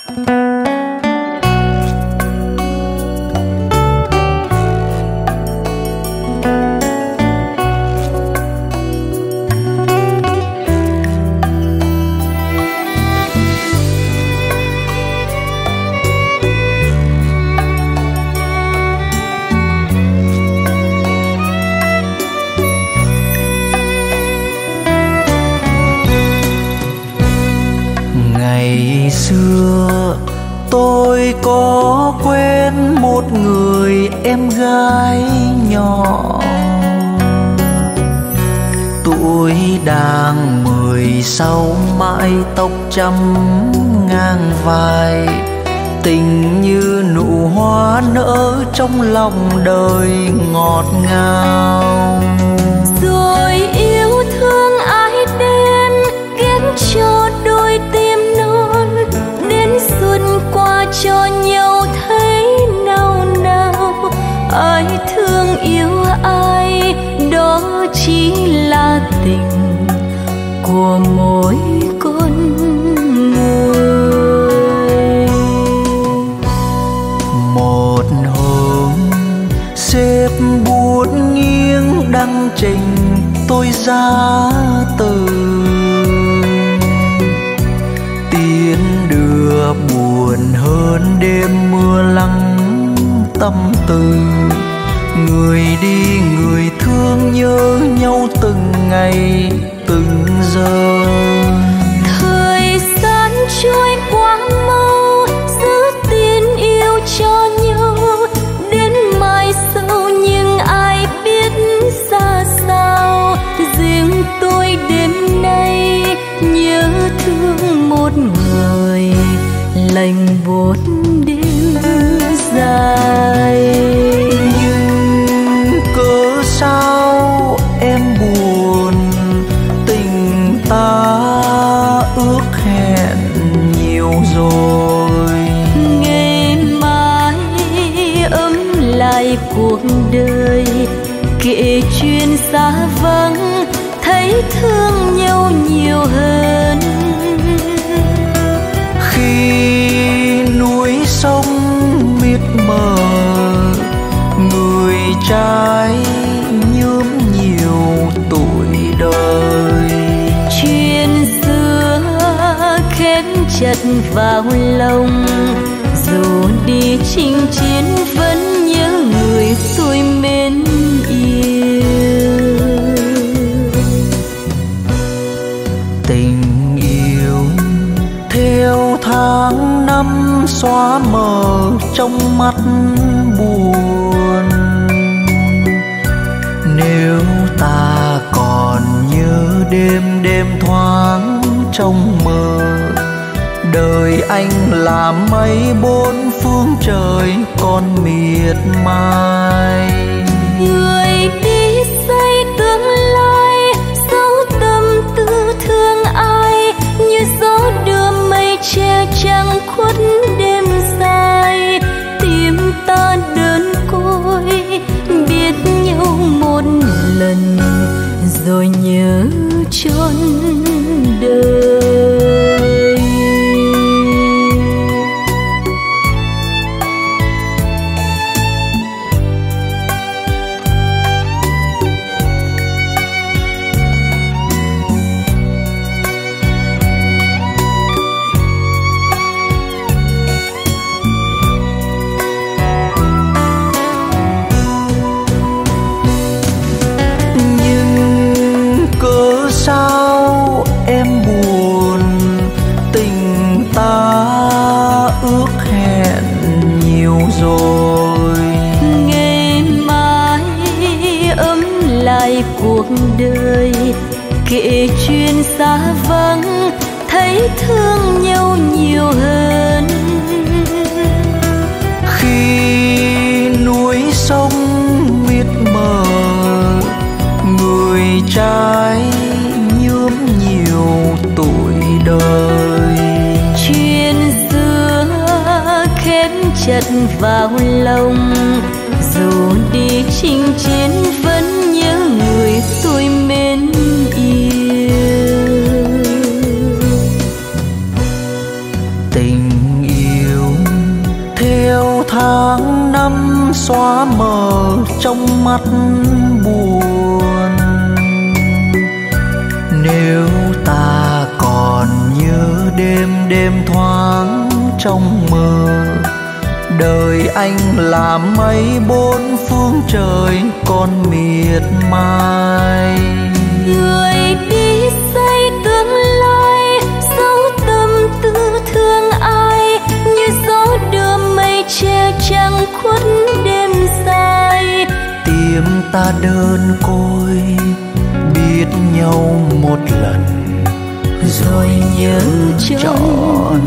Ngày xưa tôi có quen một người em gái nhỏ, tuổi đang 16, mái tóc trăm ngang vai, tình như nụ hoa nở trong lòng đời ngọt ngào. Rồi yêu thương ai đến ghét cho đôi tim non, đến xuân qua cho nhau thấy nào nào. Ai thương yêu ai đó chỉ là tình của mỗi con người. Một hôm xếp bút nghiêng đăng trình tôi ra từ, tiến đưa buồn hơn đêm mưa lắng tâm tư. Người đi người thương nhớ nhau từng ngày từng giờ. Thời gian trôi quá mau, giữ tin yêu cho nhau đến mai sau, nhưng ai biết ra sao. Riêng tôi đêm nay nhớ thương một người, lành buốt đêm dài. Nhưng cớ sao em buồn, tình ta ước hẹn nhiều rồi. Ngày mai ấm lại cuộc đời, kể chuyện xa vắng thấy thương nhau nhiều hơn. Khi núi sông mịt mờ, người trai nhuốm nhiều tuổi đời. Chuyện xưa khép chặt vào lòng, dù đi chinh chiến vẫn nhớ người tôi mến yêu. Tình yêu theo tháng năm xóa mờ trong mắt buồn. Nếu ta còn nhớ đêm đêm thoáng trong mơ, đời anh là mây bốn phương trời còn miệt mài. Người đi xây tương lai, dấu tâm tư thương ai, như gió đưa mây che trăng khuất đêm dài. Tim ta đơn côi biết nhau một lần, rồi nhớ trọn đời. Sao em buồn, tình ta ước hẹn nhiều rồi. Ngày mai ấm lại cuộc đời, kể chuyện xa vắng thấy thương nhau nhiều hơn. Khi núi sông mịt mờ, người trai nhuốm nhiều tuổi đời. Chuyện xưa khép chặt vào lòng, dù đi chinh chiến vẫn nhớ người tôi mến yêu. Tình tháng năm xóa mờ trong mắt buồn. Nếu ta còn nhớ đêm đêm thoáng trong mơ, đời anh là mây bốn phương trời còn miệt mài. Người đi xây tương lai, dấu tâm tư thương ai, như gió đưa mây che trăng khuất đêm dài. Tim ta đơn côi biết nhau một lần, rồi nhớ trọn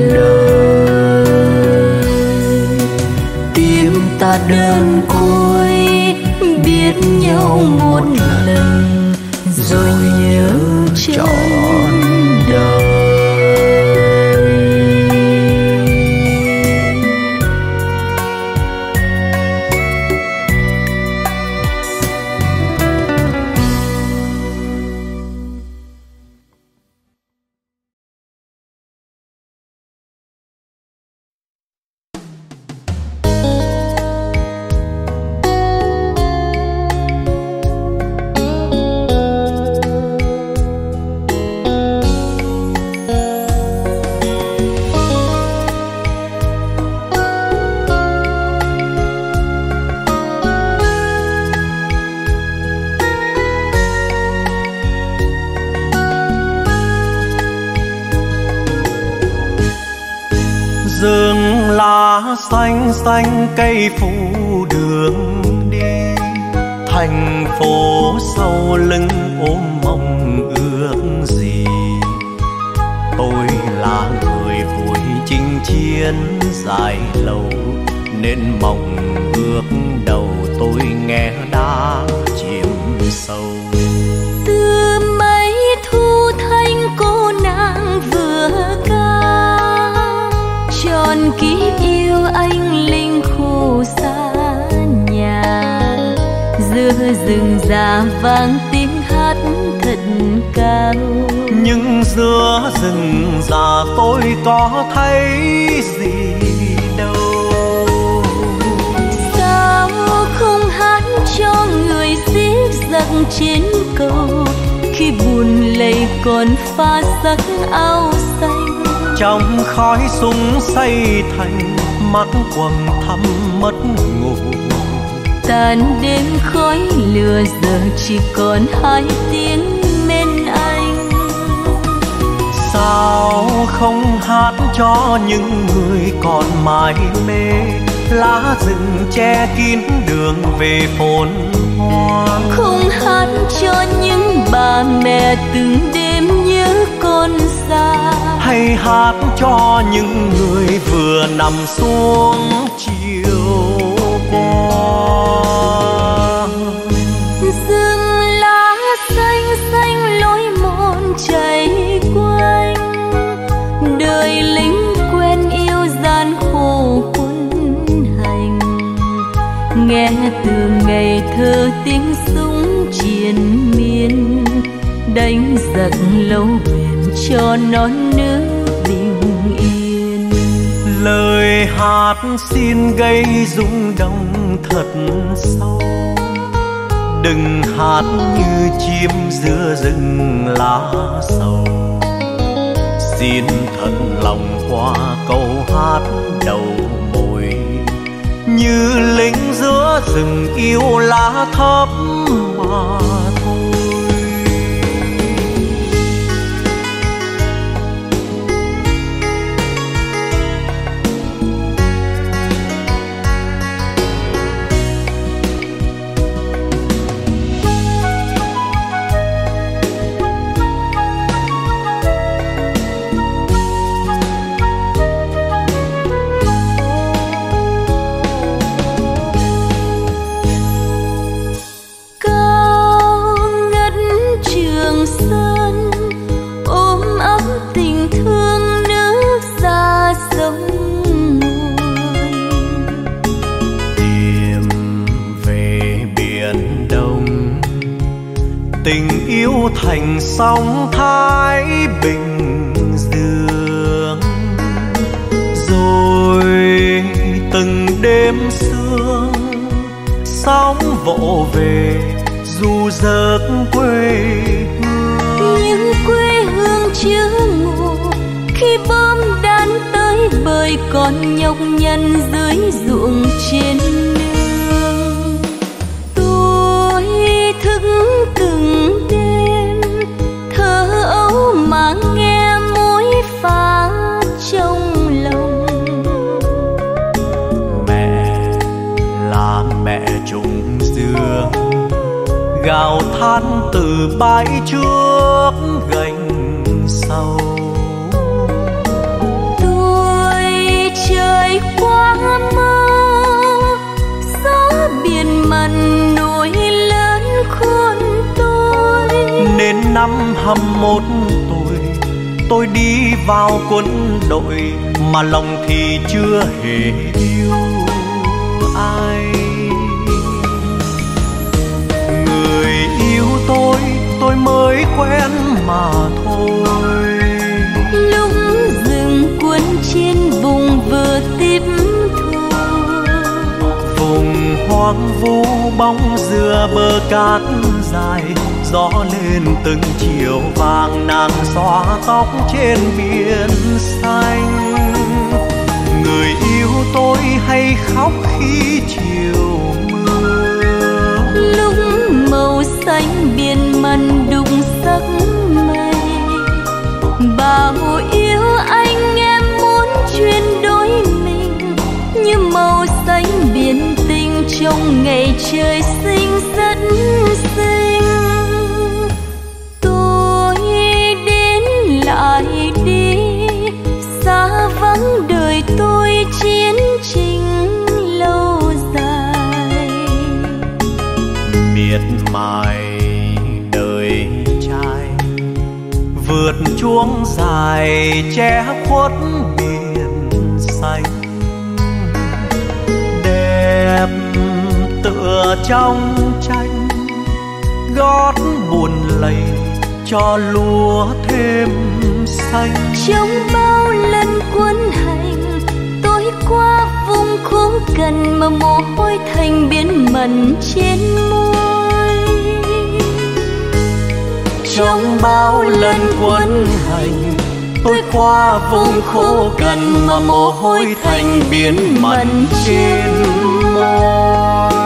đời. Tim ta đơn côi biết nhau một lần, rồi nhớ trọn đời. rừng lá xanh xanh cây phủ đường đi, thành phố sau lưng ôm mong ước gì. Tôi là người vui chinh chiến dài lâu, nên mong ước đầu tôi nghe đã chìm sâu. Từ mấy thu thanh cô nàng vừa ca, tròn kiếp yêu anh linh khô xa nhà. Giữa rừng già vang tiếng hát thật cao, nhưng giữa rừng già tôi có thấy gì đâu. Sao không hát cho người xiết giặc trên cầu, khi buồn lầy còn pha sắc áo xanh. Trong khói súng xây thành mắt quầng thăm mất ngủ. Tàn đêm khói lửa giờ chỉ còn hai tiếng bên anh. Sao không hát cho những người còn mải mê, lá rừng che kín đường về phồn hoa. Không hát cho những bà mẹ từng đêm nhớ con xa, hay hát cho những người vừa nằm xuống chiều qua. rừng lá xanh xanh lối mòn chảy quanh, đời lính quen yêu gian khổ quân hành. Nghe từ ngày thơ tiếng súng triền miên, đánh giặc lâu bền cho non nước bình yên. Lời hát xin gây rung động thật sâu, đừng hát như chim giữa rừng lá sầu. Xin thật lòng qua câu hát đầu môi, như lính giữa rừng yêu lá thấp mà thôi. Tình yêu thành sóng Thái Bình Dương, rồi từng đêm sương sóng vỗ về du giấc quê hương. Nhưng quê hương chưa ngủ khi bom đạn tới bời còn nhọc nhằn dưới ruộng trên nương. Tôi thức từng đêm thơ ấu mà nghe mối pha trong lòng. Mẹ là mẹ trùng dương gào than từ bãi trước gành sâu. Tôi trời qua mơ gió biển mặn nổi lớn khôn tôi. Nên năm 21 tuổi tôi đi vào quân đội mà lòng thì chưa hề yêu ai. Người yêu tôi mới quen mà thôi. Lúc rừng cuốn trên vùng vừa tiếp thu, Vùng hoang vu bóng dừa bờ cát dài, gió lên từng chiều vàng nàng xóa tóc trên biển xanh. Người yêu tôi hay khóc khi chiều mưa. lúc màu xanh biển mặn đụng sắc mây, bao yêu anh em muốn chuyển đổi mình như màu xanh biển tình trong ngày trời xinh rất xinh. Tôi đến lại đi xa vắng đời tôi chiến tranh lâu dài. Miệt mài đời trai vượt chuông dài che khuất biển xanh. Đẹp tựa trong tranh gót buồn lầy cho lúa thêm xanh. Trong bao lần quân hành tôi qua vùng khô cằn mà mồ hôi thành biển mặn trên môi. Trong bao lần quân hành tôi qua vùng khô cằn mà mồ hôi thành biển mặn trên môi.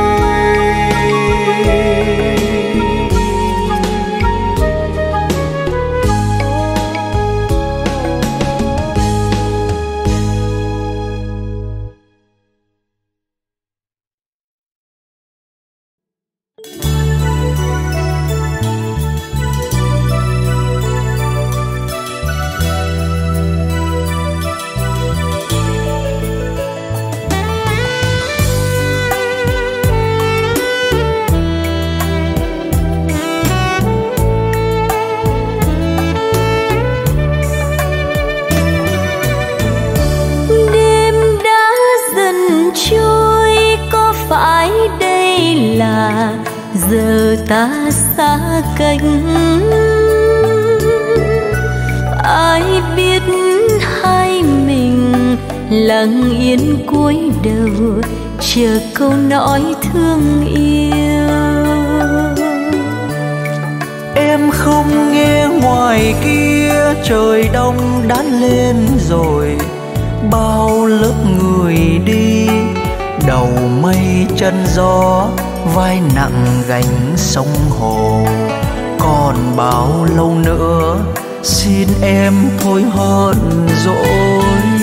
Giờ ta xa cách, ai biết hai mình lặng yên cúi đầu chờ câu nói thương yêu. Em không nghe ngoài kia trời đông đã lên rồi, bao lớp người đi đầu mây chân gió, vai nặng gánh sông hồ. Còn bao lâu nữa xin em thôi hờn dỗi.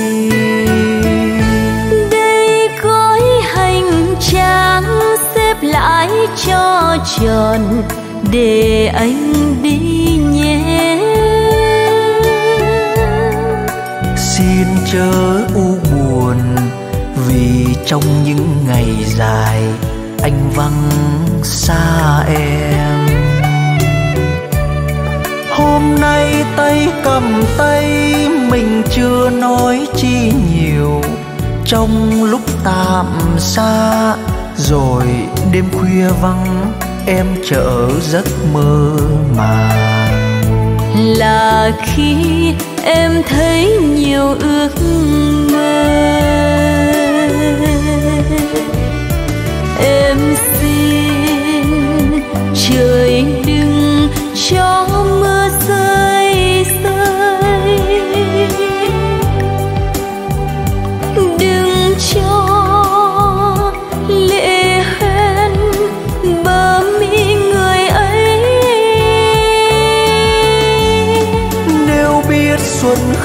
Đây gói hành trang xếp lại cho tròn để anh đi nhé. Xin chớ u buồn vì trong những ngày dài anh vắng xa em. Hôm nay tay cầm tay mình chưa nói chi nhiều, trong lúc tạm xa rồi đêm khuya vắng em chợt giấc mơ màng. Là khi em thấy nhiều ước mơ.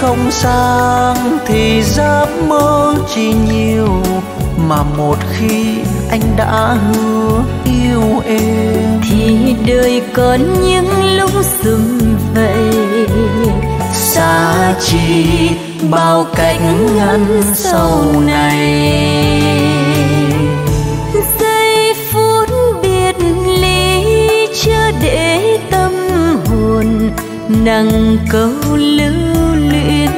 không sang thì giấc mơ chỉ nhiều, mà một khi anh đã hứa yêu em thì đời còn những lúc sum vầy. Xa chỉ bao cánh ngăn sau này. Giây phút biệt ly chưa để tâm hồn nặng câu lưu luyến.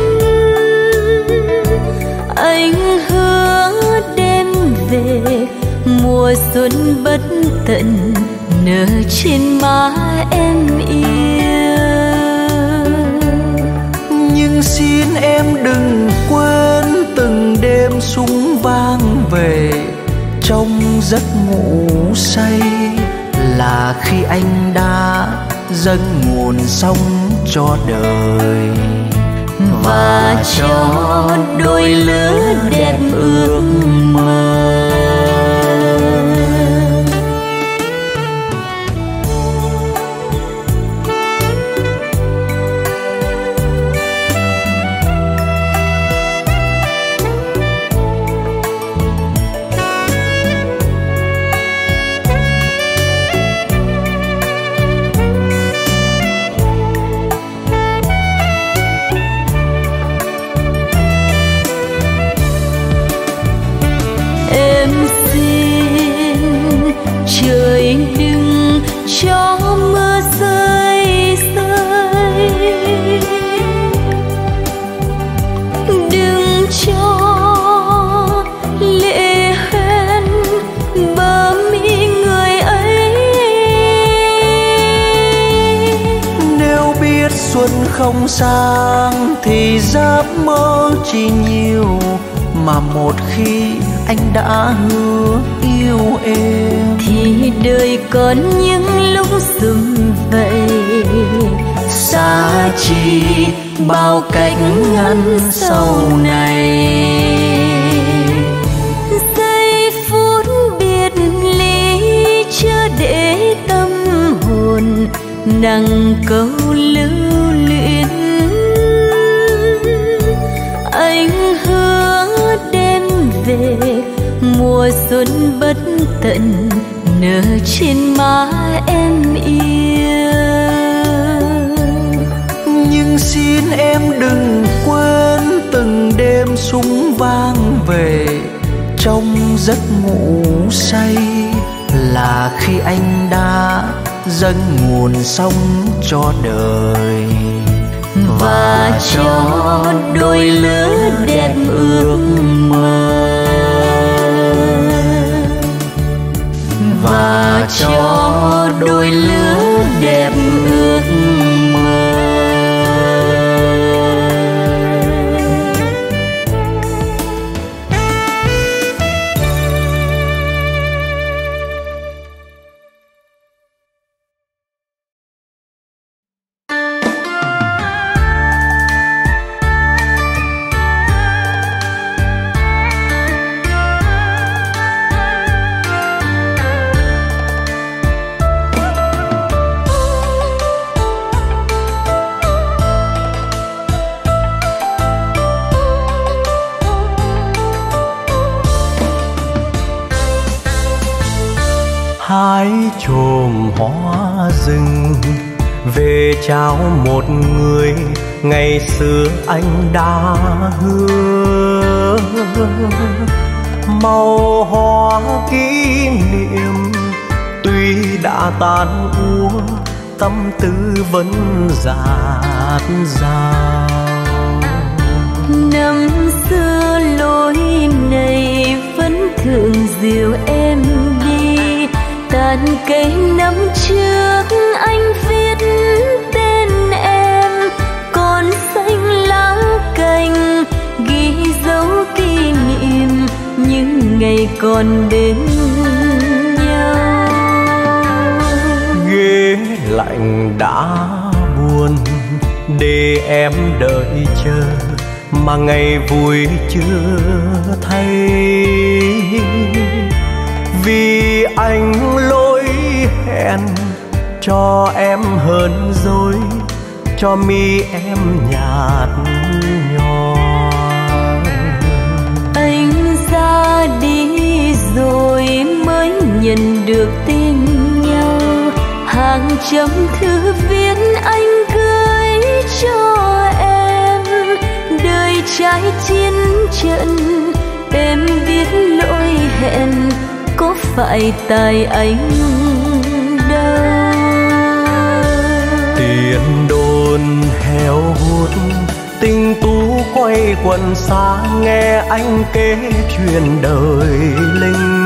Anh hứa đêm về mùa xuân bất tận nở trên má em yêu. Nhưng xin em đừng quên từng đêm súng vang về trong giấc ngủ say, là khi anh đã dâng nguồn sống cho đời và cho đôi lứa đẹp ước mơ. Trời đừng cho mưa rơi rơi, đừng cho lệ hoen bờ mi người ấy. Nếu biết xuân không sang thì giấc mơ chỉ nhiều, mà một khi anh đã hứa yêu em thì đời còn những lúc sum vầy. Xa chỉ bao cánh ngăn sau này. Giây phút biệt ly chưa để tâm hồn nặng câu lưu luyến. Anh hứa đêm về mùa xuân bất tận nở trên má em yêu. Nhưng xin em đừng quên từng đêm súng vang về trong giấc ngủ say, là khi anh đã dâng nguồn sống cho đời và cho đôi lứa đẹp ước mơ. Và cho đôi lứa đẹp ước mơ. Hái chùm hoa rừng về trao một người ngày xưa anh đã hứa. Màu hoa kỷ niệm tuy đã tan úa, tâm tư vẫn dạt dào. Năm xưa lối này vẫn thường dìu em đi, tàn cây năm trước anh viết tên em, còn xanh lá cành ghi dấu kỷ niệm những ngày còn bên nhau. Ghế lạnh đã buồn để em đợi chờ, mà ngày vui chưa thấy. Vì anh lỗi hẹn cho em hơn rồi, cho mi em nhạt nhòa. Anh ra đi rồi mới nhận được tin nhau, hàng trăm thư viết anh gửi cho em. Đời trái chiến trận em biết lỗi hẹn, có phải tại anh đâu. Tiền đồn heo hút tình tú quay quần xa, nghe anh kể chuyện đời linh.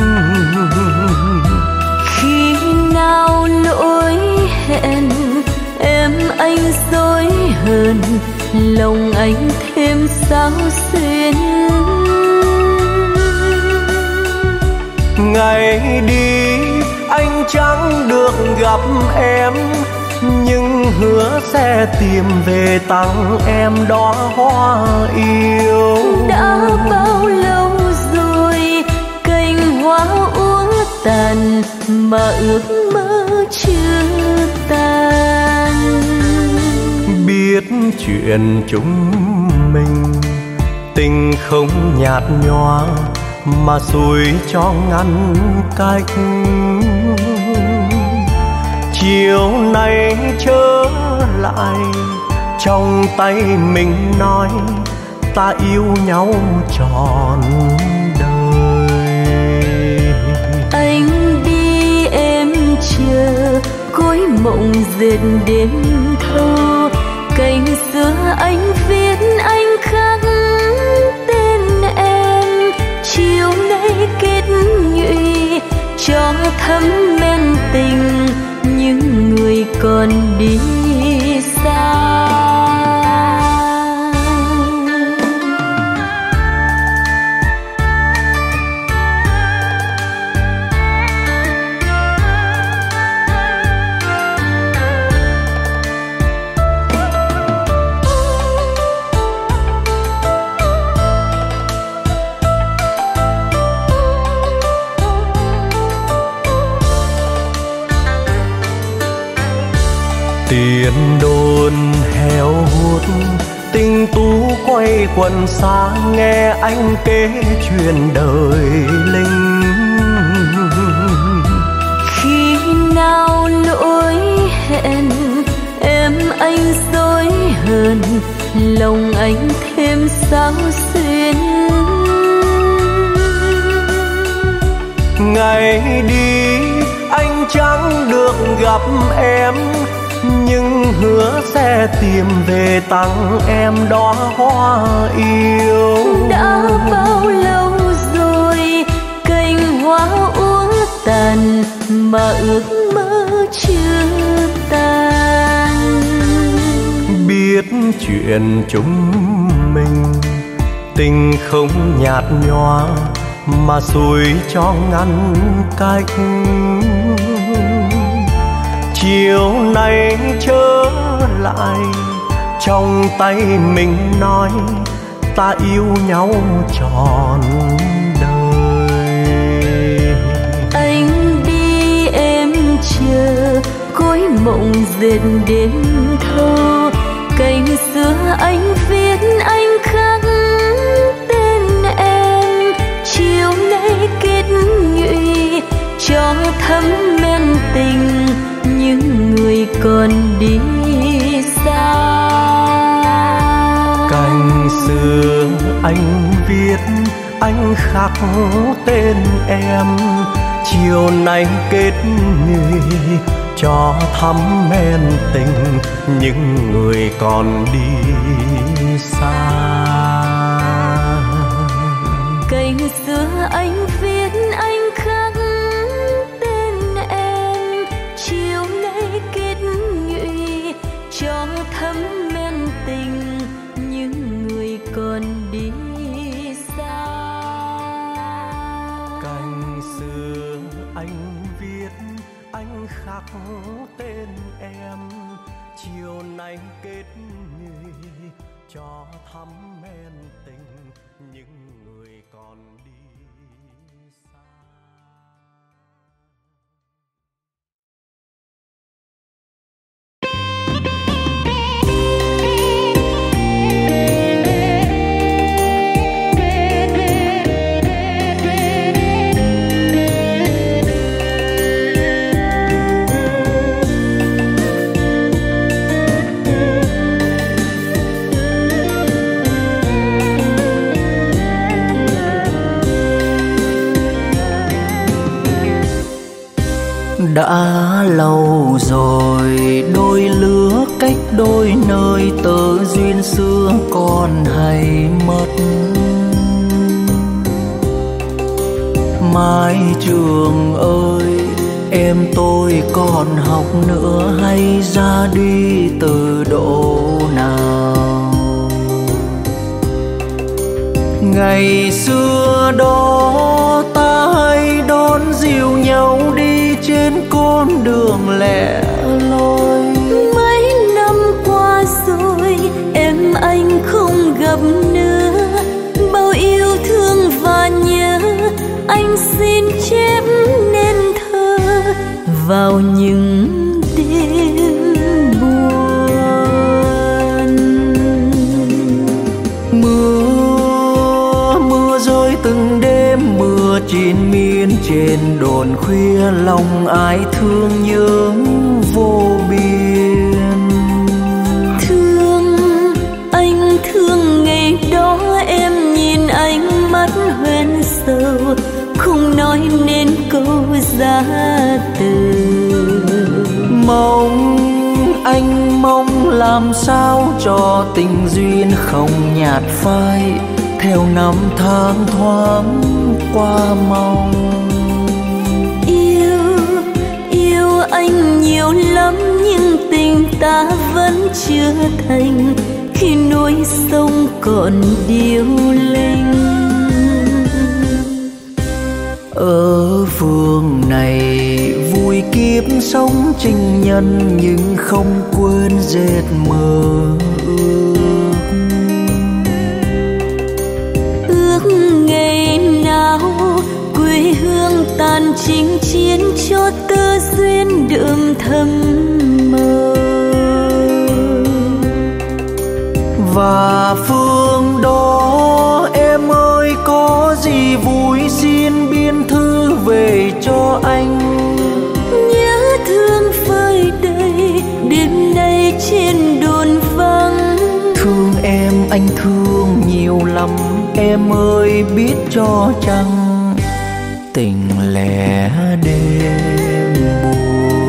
Khi nào lỗi hẹn em anh dối hờn, lòng anh thêm sao xuyên. Ngày đi anh chẳng được gặp em, nhưng hứa sẽ tìm về tặng em đóa hoa yêu. Đã bao lâu rồi cành hoa úa tàn, mà ước mơ chưa tan. Biết chuyện chúng mình tình không nhạt nhòa, mà xuôi cho ngăn cách. Chiều nay trở lại trong tay mình nói ta yêu nhau trọn đời. Anh đi em chờ cối mộng dệt đến thâu, cành xưa anh viết anh khắc tên em. Chiều nay kết nhụy cho thấm men tình, những người còn đi xa. Tiền đồn heo hút tình tú quay quần xa, nghe anh kể chuyện đời linh. Khi nào lỗi hẹn em anh dối hờn, lòng anh thêm sao xuyên. Ngày đi anh chẳng được gặp em, nhưng hứa sẽ tìm về tặng em đóa hoa yêu. Đã bao lâu rồi cành hoa úa tàn, mà ước mơ chưa tan. Biết chuyện chúng mình tình không nhạt nhòa, mà xuôi cho ngăn cách. Chiều nay trở lại trong tay mình nói ta yêu nhau trọn đời. Anh đi em chờ cối mộng dệt đến thâu, cành xưa anh viết anh khắc tên em. Chiều nay kết nhụy cho thấm men tình, những người còn đi xa. Cành xưa anh viết anh khắc tên em, chiều nay kết nhụy cho thắm men tình, những người còn đi xa. Cành xưa anh viết anh khắc tên em, chiều nay kết nhụy cho thấm men tình, những người còn đi xa. Cành xưa anh viết anh khắc tên em, chiều nay kết nhụy cho thắm men tình, những người còn đi xa. Đã lâu rồi đôi lứa cách đôi nơi, tơ duyên xưa còn hay mất. Mái trường ơi, em tôi còn học nữa hay ra đi từ độ nào? Ngày xưa đó ta hay đón dìu nhau đi trên con đường lẻ loi. Mấy năm qua rồi em anh không gặp nữa, bao yêu thương và nhớ anh xin chép nên thơ vào những đêm buồn. Mưa rơi từng đêm, mưa triền miên trên đồn khuya, lòng ai thương nhớ vô biên. Thương anh thương ngày đó em nhìn ánh mắt hoen sầu, không nói nên câu giá từ. Anh mong làm sao cho tình duyên không nhạt phai, theo năm tháng thoáng qua mau. Yêu anh nhiều lắm nhưng tình ta vẫn chưa thành, khi núi sông còn điêu linh. Ở phương này vui kiếp sống trinh nhân, nhưng không quên dệt mơ ước ngày nào quê hương tàn chinh chiến, cho tơ duyên đượm thầm mơ. Và phương đó em ơi, có gì vui xin biên thư về cho anh. Nhớ thương phơi đầy đêm nay trên đồn vắng. Thương em anh thương nhiều lắm, em ơi biết cho chăng tình lẻ đêm buồn.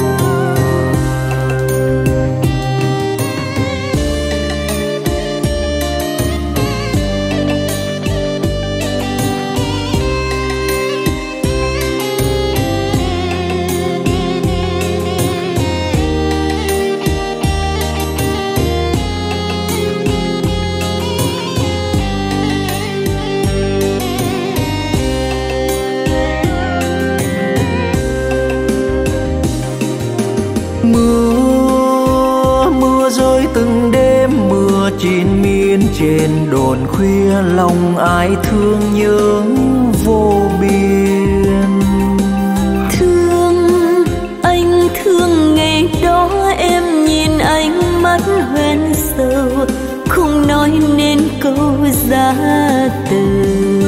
Mưa rơi từng đêm, mưa triền miên trên đồn khuya, lòng ai thương nhớ vô biên. Thương anh thương ngày đó em nhìn ánh mắt hoen sầu, không nói nên câu giá từ.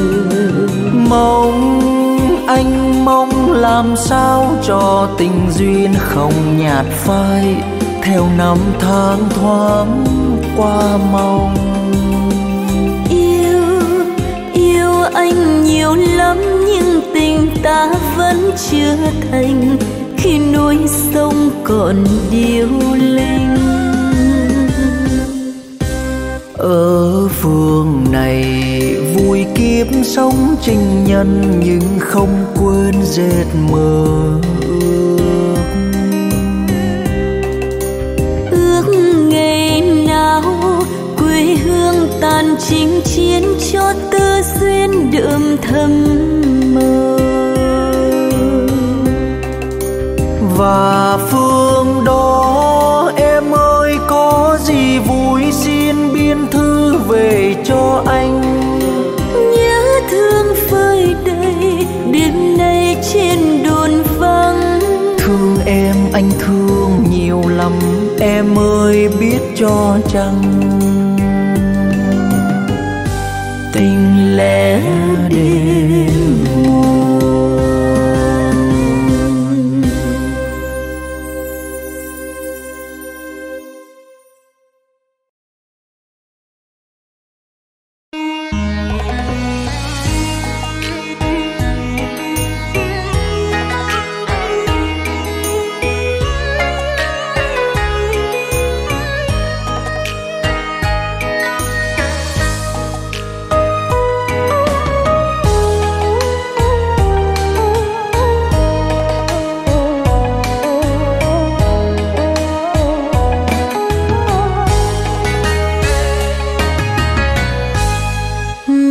Anh mong làm sao cho tình duyên không nhạt phai, theo năm tháng thoáng qua mau. Yêu anh nhiều lắm nhưng tình ta vẫn chưa thành, khi núi sông còn điêu linh. Ở phương này vui kiếp sống trinh nhân, nhưng không quên dệt mơ ước ngày nào quê hương tàn chinh chiến, cho tơ duyên đượm thầm mơ. Và phương đó em ơi, có gì vui xin biên thư về cho anh. Nhớ thương phơi đầy đêm nay trên đồn vắng. Thương em anh thương nhiều lắm, em ơi biết cho chăng tình lẽ đêm buồn.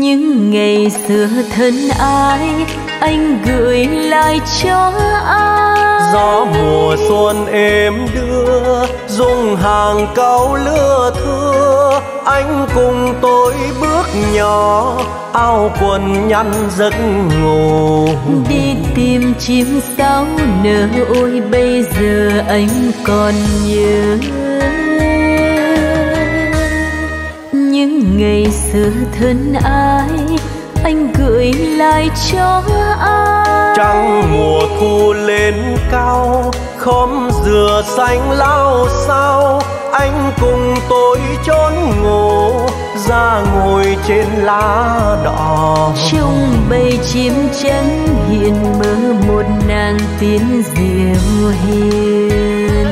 những ngày xưa thân ái anh gửi lại cho ai. Gió mùa xuân êm đưa dung hàng câu lưa thưa, anh cùng tôi bước nhỏ áo quần nhăn giấc ngủ. Đi tìm chim sáo nở, ôi bây giờ anh còn nhớ những ngày xưa thân ái anh gửi lại cho ai. Trăng mùa thu lên cao, khóm dừa xanh lao sao, anh cùng tôi trốn ngủ ra ngồi trên lá đỏ. Trong bầy chim trắng hiện mơ một nàng tiên diệu hiền.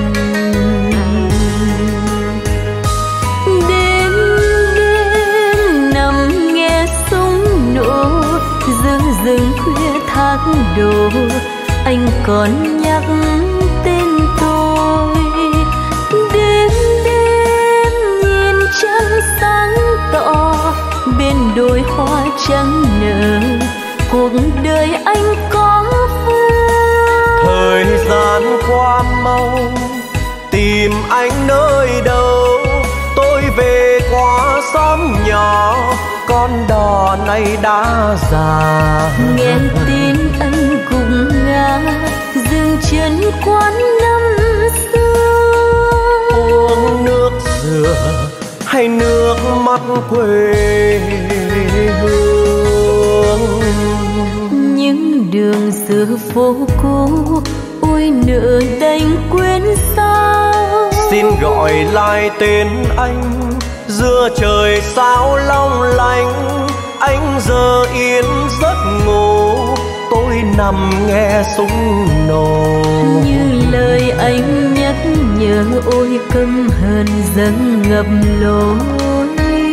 Đêm đêm nằm nghe súng nổ, giữa rừng khuya thác đổ, anh còn nhắc tên tôi. Đêm đêm nhìn trăng sáng tỏ, bên đôi hoa trắng nở, cuộc đời anh có vui. Thời gian qua mau, tìm anh nơi đâu, tôi về qua xóm nhỏ, con đò này đã già. Nghe tin anh cũng ngã, dừng chân quán năm xưa. Uống nước dừa hay nước mắt quê hương, những đường xưa phố cũ ôi nỡ đành quên sao. xin gọi lại tên anh giữa trời sao long lanh. Anh giờ yên giấc ngủ, tôi nằm nghe súng nổ. Như lời anh nhắc nhở, ôi căm hờn dâng ngập lối.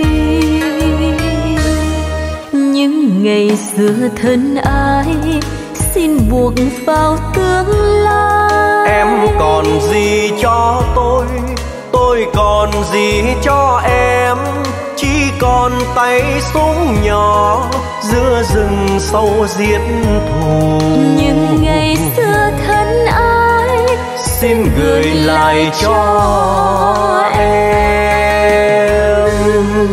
Những ngày xưa thân ái xin buộc vào tương lai. Em còn gì cho tôi còn gì cho em, chỉ còn tay súng nhỏ giữa rừng sâu giết thù. Những ngày xưa thân ái xin gửi lại cho em.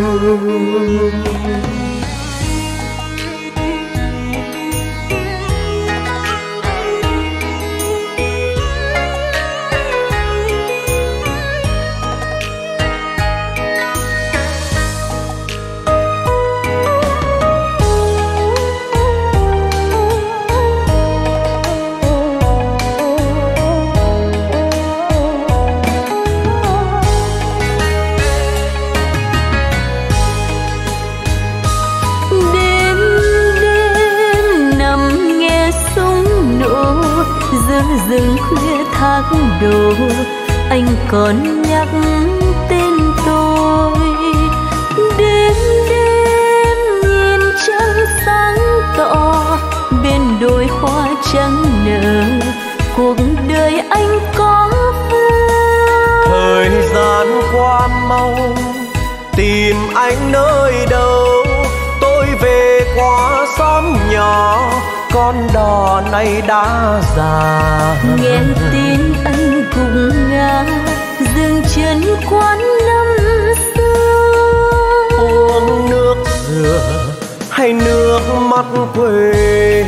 rừng khuya thác đổ, anh còn nhắc tên tôi. Đêm đêm nhìn trăng sáng tỏ, bên đôi hoa trắng nở, cuộc đời anh có vui. Thời gian qua mau, tìm anh nơi đâu, tôi về qua xóm nhỏ, con đò này đã già. Nghe tin anh cũng ngã, dừng chân quán năm xưa. Uống nước dừa hay nước mắt quê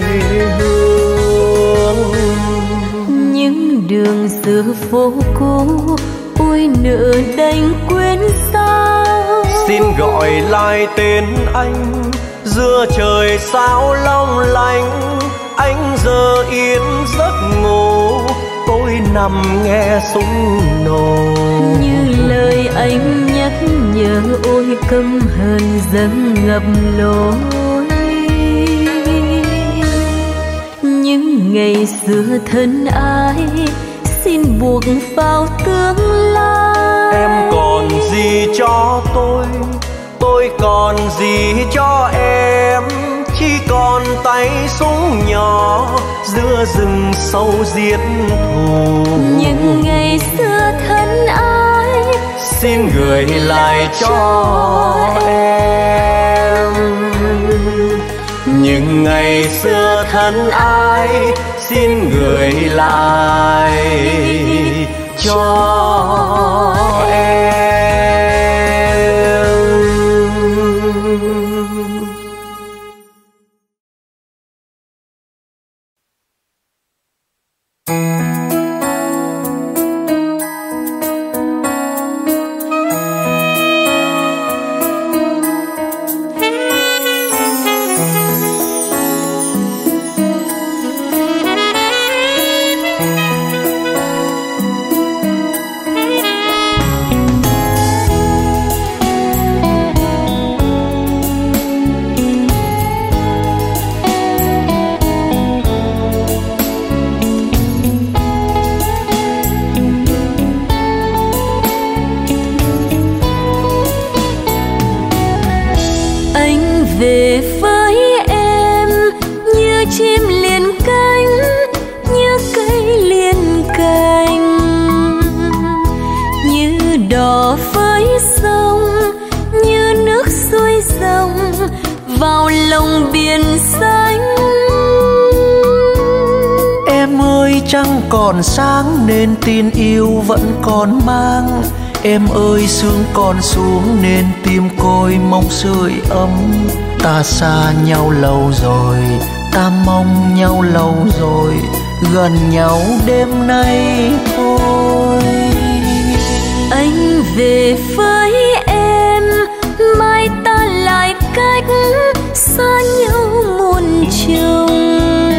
hương, những đường xưa phố cũ, ôi nỡ đành quên sao. xin gọi lại tên anh giữa trời sao long lanh. Anh giờ yên giấc ngủ, tôi nằm nghe súng nổ. Như lời anh nhắc nhở, ôi căm hờn dâng ngập lối. Những ngày xưa thân ái, xin buộc vào tương lai. Em còn gì cho tôi còn gì cho em, chỉ còn tay súng nhỏ giữa rừng sâu giết thù. Những ngày xưa thân ái, xin gửi lại cho em. tình ngày xưa thân ái xin gửi lại cho em. Trăng còn sáng nên tin yêu vẫn còn mang. Em ơi sương còn xuống nên tim côi mong sưởi ấm. Ta xa nhau lâu rồi, ta mong nhau lâu rồi, gần nhau đêm nay thôi. Anh về với em, mai ta lại cách xa nhau muôn trùng.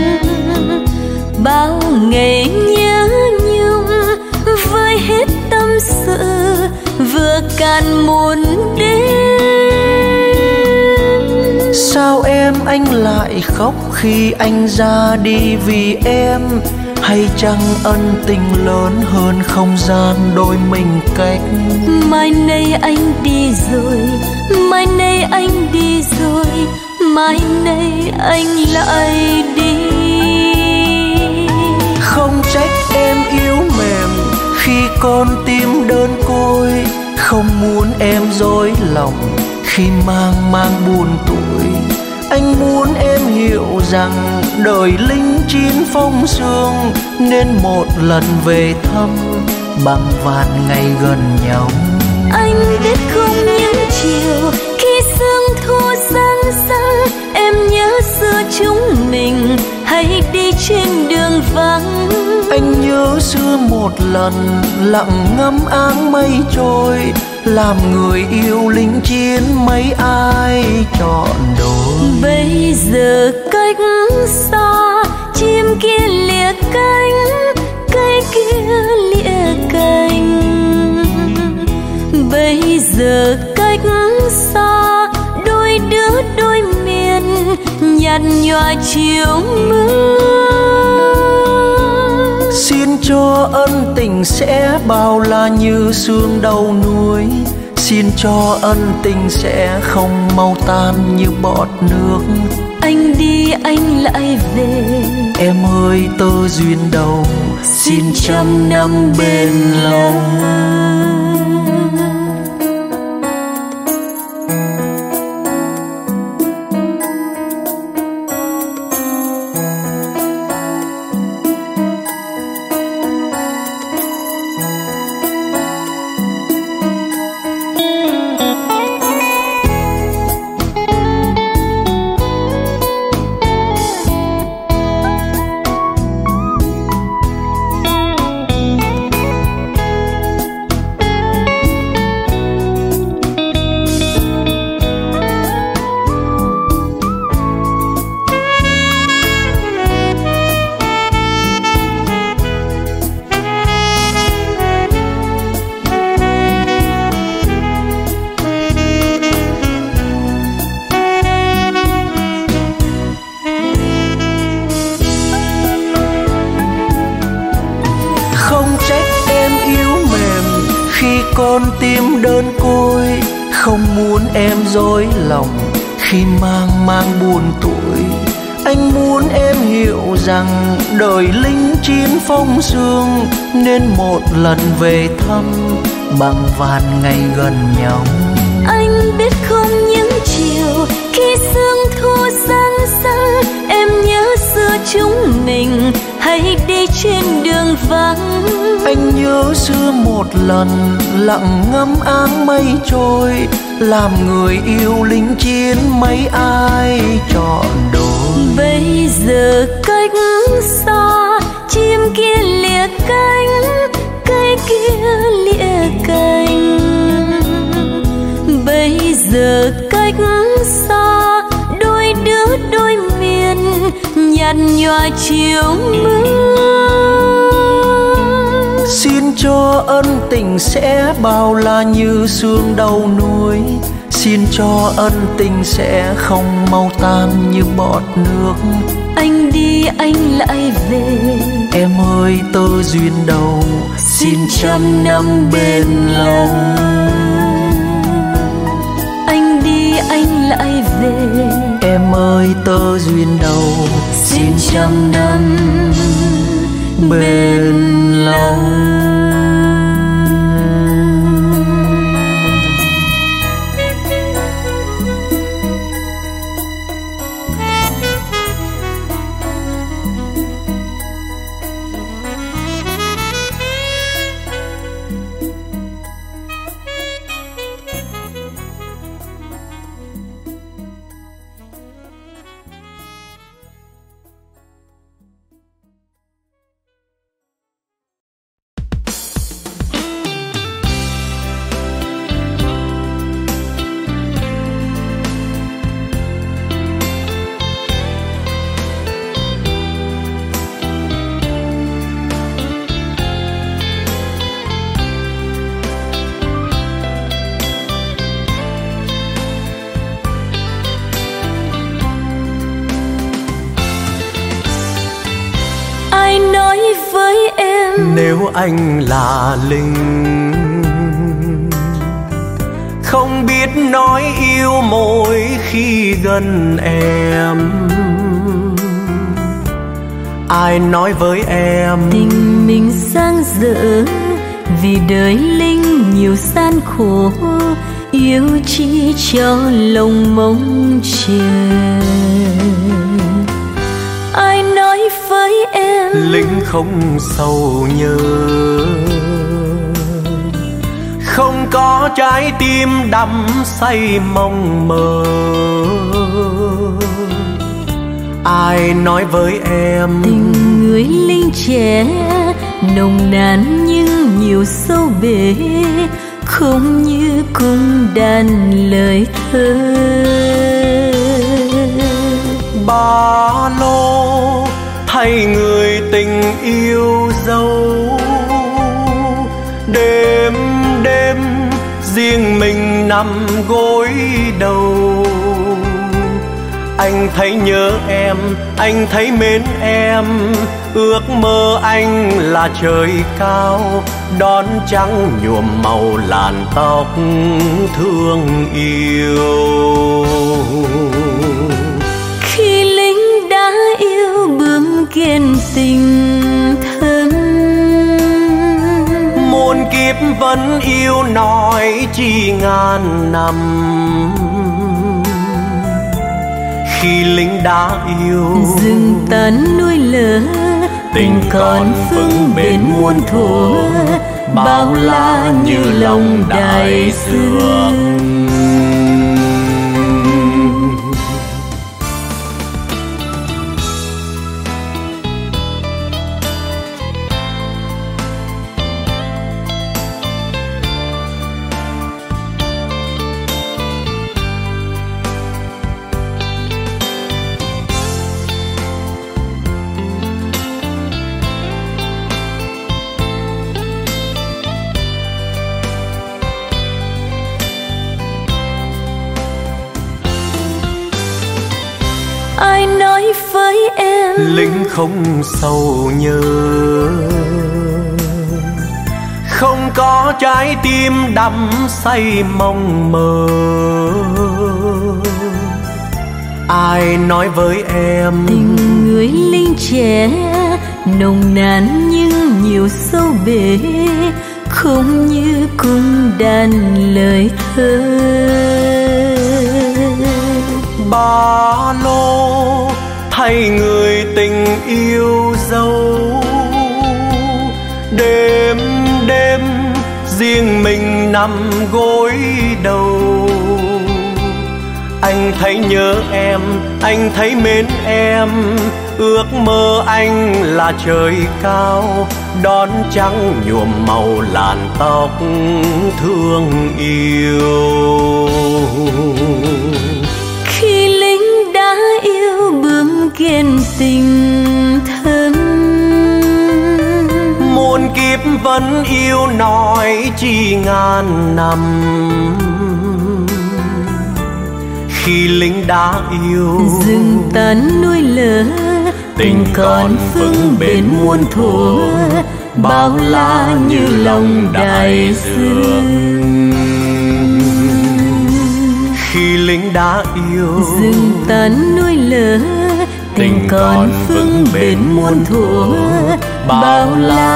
Bao ngày nhớ nhung với hết tâm sự vừa cạn muôn đêm. Sao em anh lại khóc khi anh ra đi vì em? Hay chăng ân tình lớn hơn không gian đôi mình cách? Mai nay anh đi rồi, mai nay anh đi rồi, mai nay anh lại đi. Không trách em yếu mềm khi con tim đơn côi, không muốn em dối lòng khi mang buồn tuổi. Anh muốn em hiểu rằng đời lính chiến phong sương, nên một lần về thăm bằng vạn ngày gần nhau. Anh biết không những chiều khi sương thu răng răng, em nhớ xưa chúng mình hay đi trên đường vắng. Anh nhớ xưa một lần lặng ngắm áng mây trôi, làm người yêu lính chiến mấy ai chọn đôi. Bây giờ cách xa, chim kia lìa cánh, cây kia lìa cành. Bây giờ cách xa, đôi đứa đôi miền nhạt nhòa chiều mưa. Xin cho ân tình sẽ bao la như sương đầu núi. Xin cho ân tình sẽ không mau tan như bọt nước. Anh đi anh lại về, em ơi tơ duyên đầu, xin trăm năm bên lòng. Con tim đơn côi, không muốn em dối lòng khi mang buồn tuổi. Anh muốn em hiểu rằng đời lính chiến phong sương, nên một lần về thăm bằng vạn ngày gần nhau. Anh biết không những chiều khi sương thu răng răng, vắng. Anh nhớ xưa một lần lặng ngắm áng mây trôi, làm người yêu lính chiến mấy ai chọn đôi. Bây giờ cách xa, chim kia lìa cánh, cây kia lìa cành. Bây giờ cách xa, đôi đứa đôi miền nhạt nhòa chiều mưa. Xin cho ân tình sẽ bao la như sương đầu núi, xin cho ân tình sẽ không mau tan như bọt nước. Anh đi anh lại về, em ơi tơ duyên đầu, xin trăm năm bền lâu. Anh đi anh lại về, em ơi tơ duyên đầu, xin trăm năm bền lâu. Nếu anh là linh, không biết nói yêu mỗi khi gần em, ai nói với em tình mình sang dở, vì đời linh nhiều gian khổ, yêu chỉ cho lòng mong chờ. Ai nói với em linh không sầu nhớ, không có trái tim đắm say mong mơ. Ai nói với em tình người linh trẻ nồng nàn nhưng nhiều sâu bể, không như cung đàn lời thơ. Ba lô thay người tình yêu dấu, đêm đêm riêng mình nằm gối đầu. Anh thấy nhớ em, anh thấy mến em, ước mơ anh là trời cao, đón trăng nhuộm màu làn tóc thương yêu. Khi lính đã yêu bướm kiên tình thầm, muôn kiếp vẫn yêu nói chi ngàn năm. Khi lính đã yêu rừng tàn núi lở, tình còn vững bền muôn thuở, bao la như lòng đại dương. Ai nói với em lính không sầu nhớ, không có trái tim đắm say mong mơ. Ai nói với em tình người lính trẻ nồng nàn nhưng nhiều sâu bể, không như cung đàn lời thơ. Ba lô thay người tình yêu dấu, riêng mình nằm gối đầu. Anh thấy nhớ em, anh thấy mến em, ước mơ anh là trời cao, đón trắng nhuộm màu làn tóc thương yêu. Khi lính đã yêu bướm kiên tình thầm, muôn kiếp vẫn yêu nói chi ngàn năm. Khi lính đã yêu rừng tàn núi lở, tình còn vững bền muôn thuở, bao la như lòng đại dương. Khi lính đã yêu rừng tàn núi lở, tình còn vững bền muôn thuở, bao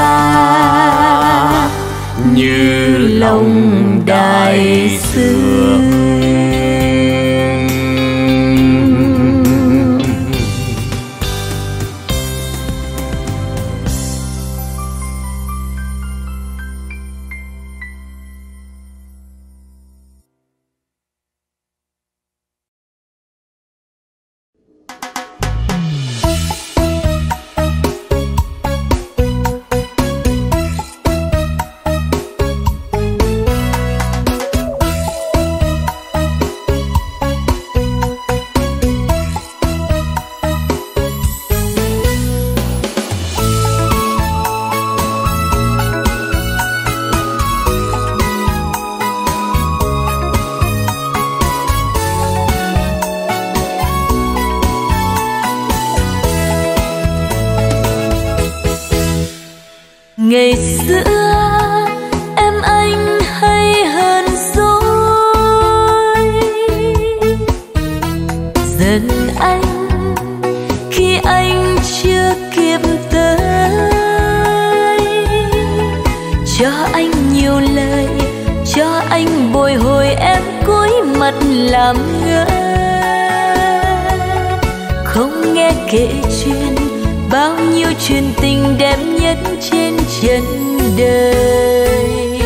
la như lòng đại dương. Ngày xưa em anh hay hơn dối, giận anh khi anh chưa kịp tới, cho anh nhiều lời, cho anh bồi hồi em cúi mặt làm ngơ, không nghe kể chuyện bao nhiêu chuyện tình đẹp nhất trên trần đời.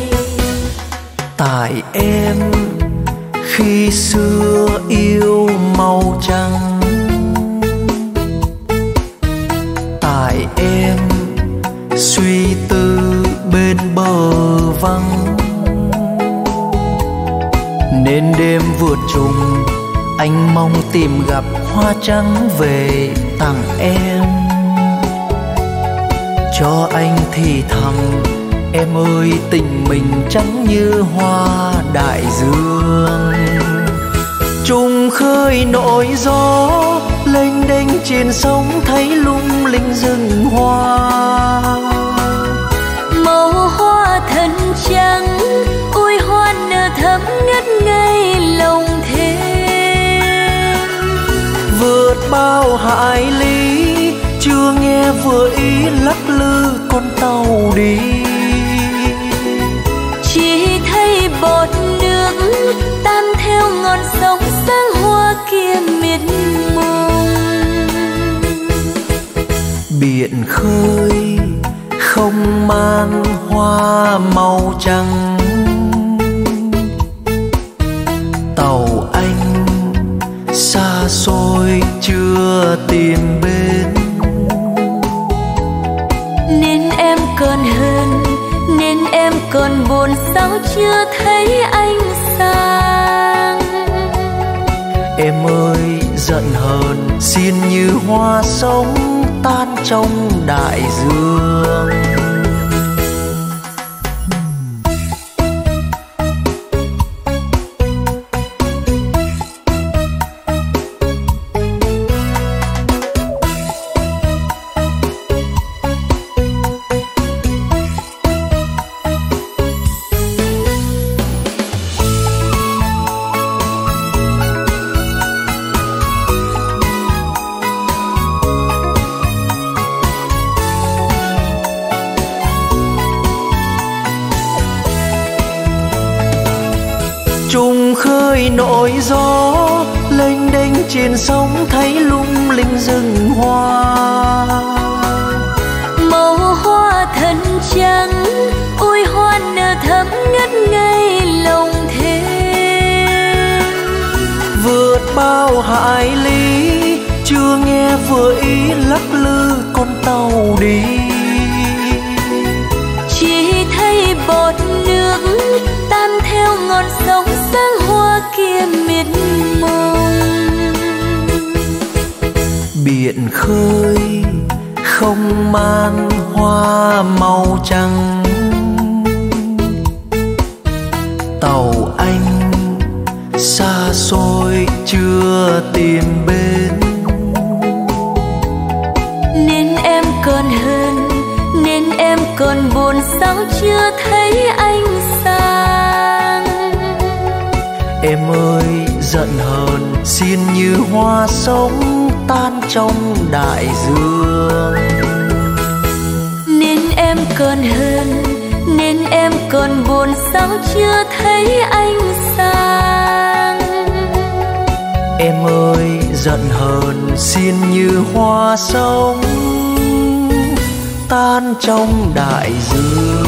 Tại em khi xưa yêu màu trắng, tại em suy tư bên bờ vắng, nên đêm vượt trùng anh mong tìm gặp hoa trắng về tặng em. Cho anh thì thầm em ơi, tình mình trắng như hoa đại dương. Trùng khơi nổi gió lênh đênh trên sông, thấy lung linh rừng hoa. Màu hoa thân trắng, ôi hoa nở thắm ngất ngây lòng thêm. Vượt bao hải lý chưa nghe vừa ý lắc lư con tàu đi. Chỉ thấy bọt nước tan theo ngọn sóng sáng hoa kia miệt mùng. Biển khơi không mang hoa màu trắng, tàu anh xa xôi chưa tìm bên. Nên em còn hơn, nên em còn buồn sao chưa thấy anh sang. Em ơi giận hờn xin như hoa sống tan trong đại dương. Trùng khơi nổi gió lênh đênh trên sông, thấy lung linh rừng hoa. Màu hoa thân trắng, ôi hoa nở thắm hải lý, chưa nghe vừa ý lắc lư con tàu đi. Chỉ thấy bọt nước tan theo ngọn sóng sáng hoa kia miệt mông. Biển khơi không mang hoa màu trắng, tàu anh xa xôi chưa tìm bên. Nên em còn hơn, nên em còn buồn sao chưa thấy anh sang. Em ơi giận hờn xin như hoa sống tan trong đại dương. Nên em còn hơn, nên em còn buồn sao chưa thấy anh sang. Em ơi giận hờn xin như hoa sống tan trong đại dương.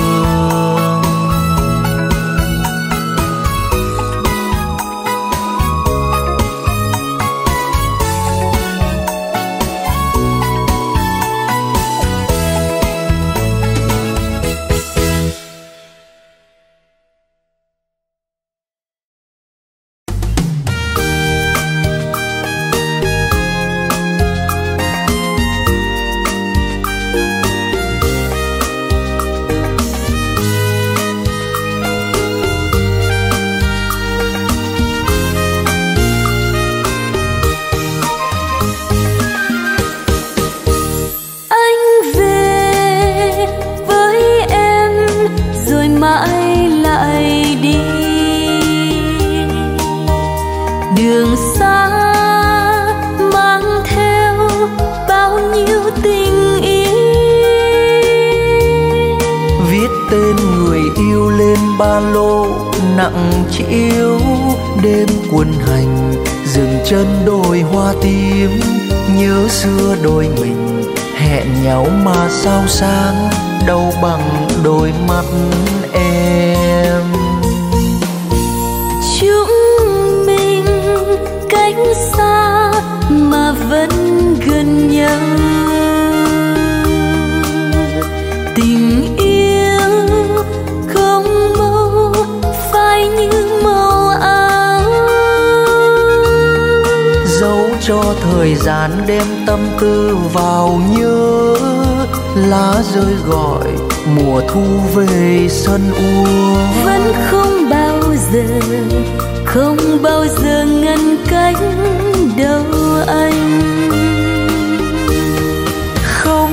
Đường xa mang theo bao nhiêu tình yêu, viết tên người yêu lên ba lô nặng trĩu. Đêm quân hành dừng chân đồi hoa tím, nhớ xưa đôi mình hẹn nhau mà sao sáng, đâu bằng đôi mắt em. chúng mình cách xa mà vẫn gần nhau. Tình yêu không màu phai như màu áo, dẫu cho thời gian đem tâm tư vào nhớ. Lá rơi gọi mùa thu về sân ua, vẫn không bao giờ ngăn cách đâu anh. không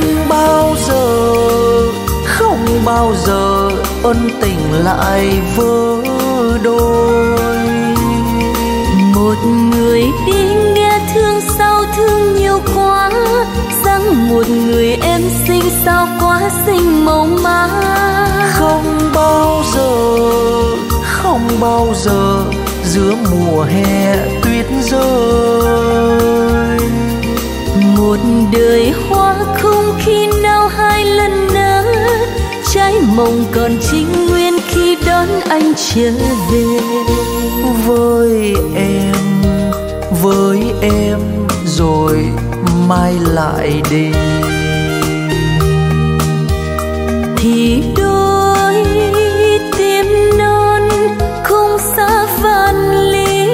bao giờ ân tình lại vỡ đôi. Một người đi nghe thương sao thương nhiều quá, rằng một người em xinh sao quá xinh màu má. Không bao giờ giữa mùa hè tuyết rơi. Một đời hoa không khi nào hai lần nở, trái mộng còn trinh nguyên khi đón anh trở về. Với em rồi mai lại đi, thì đôi tim non không xa vạn lý.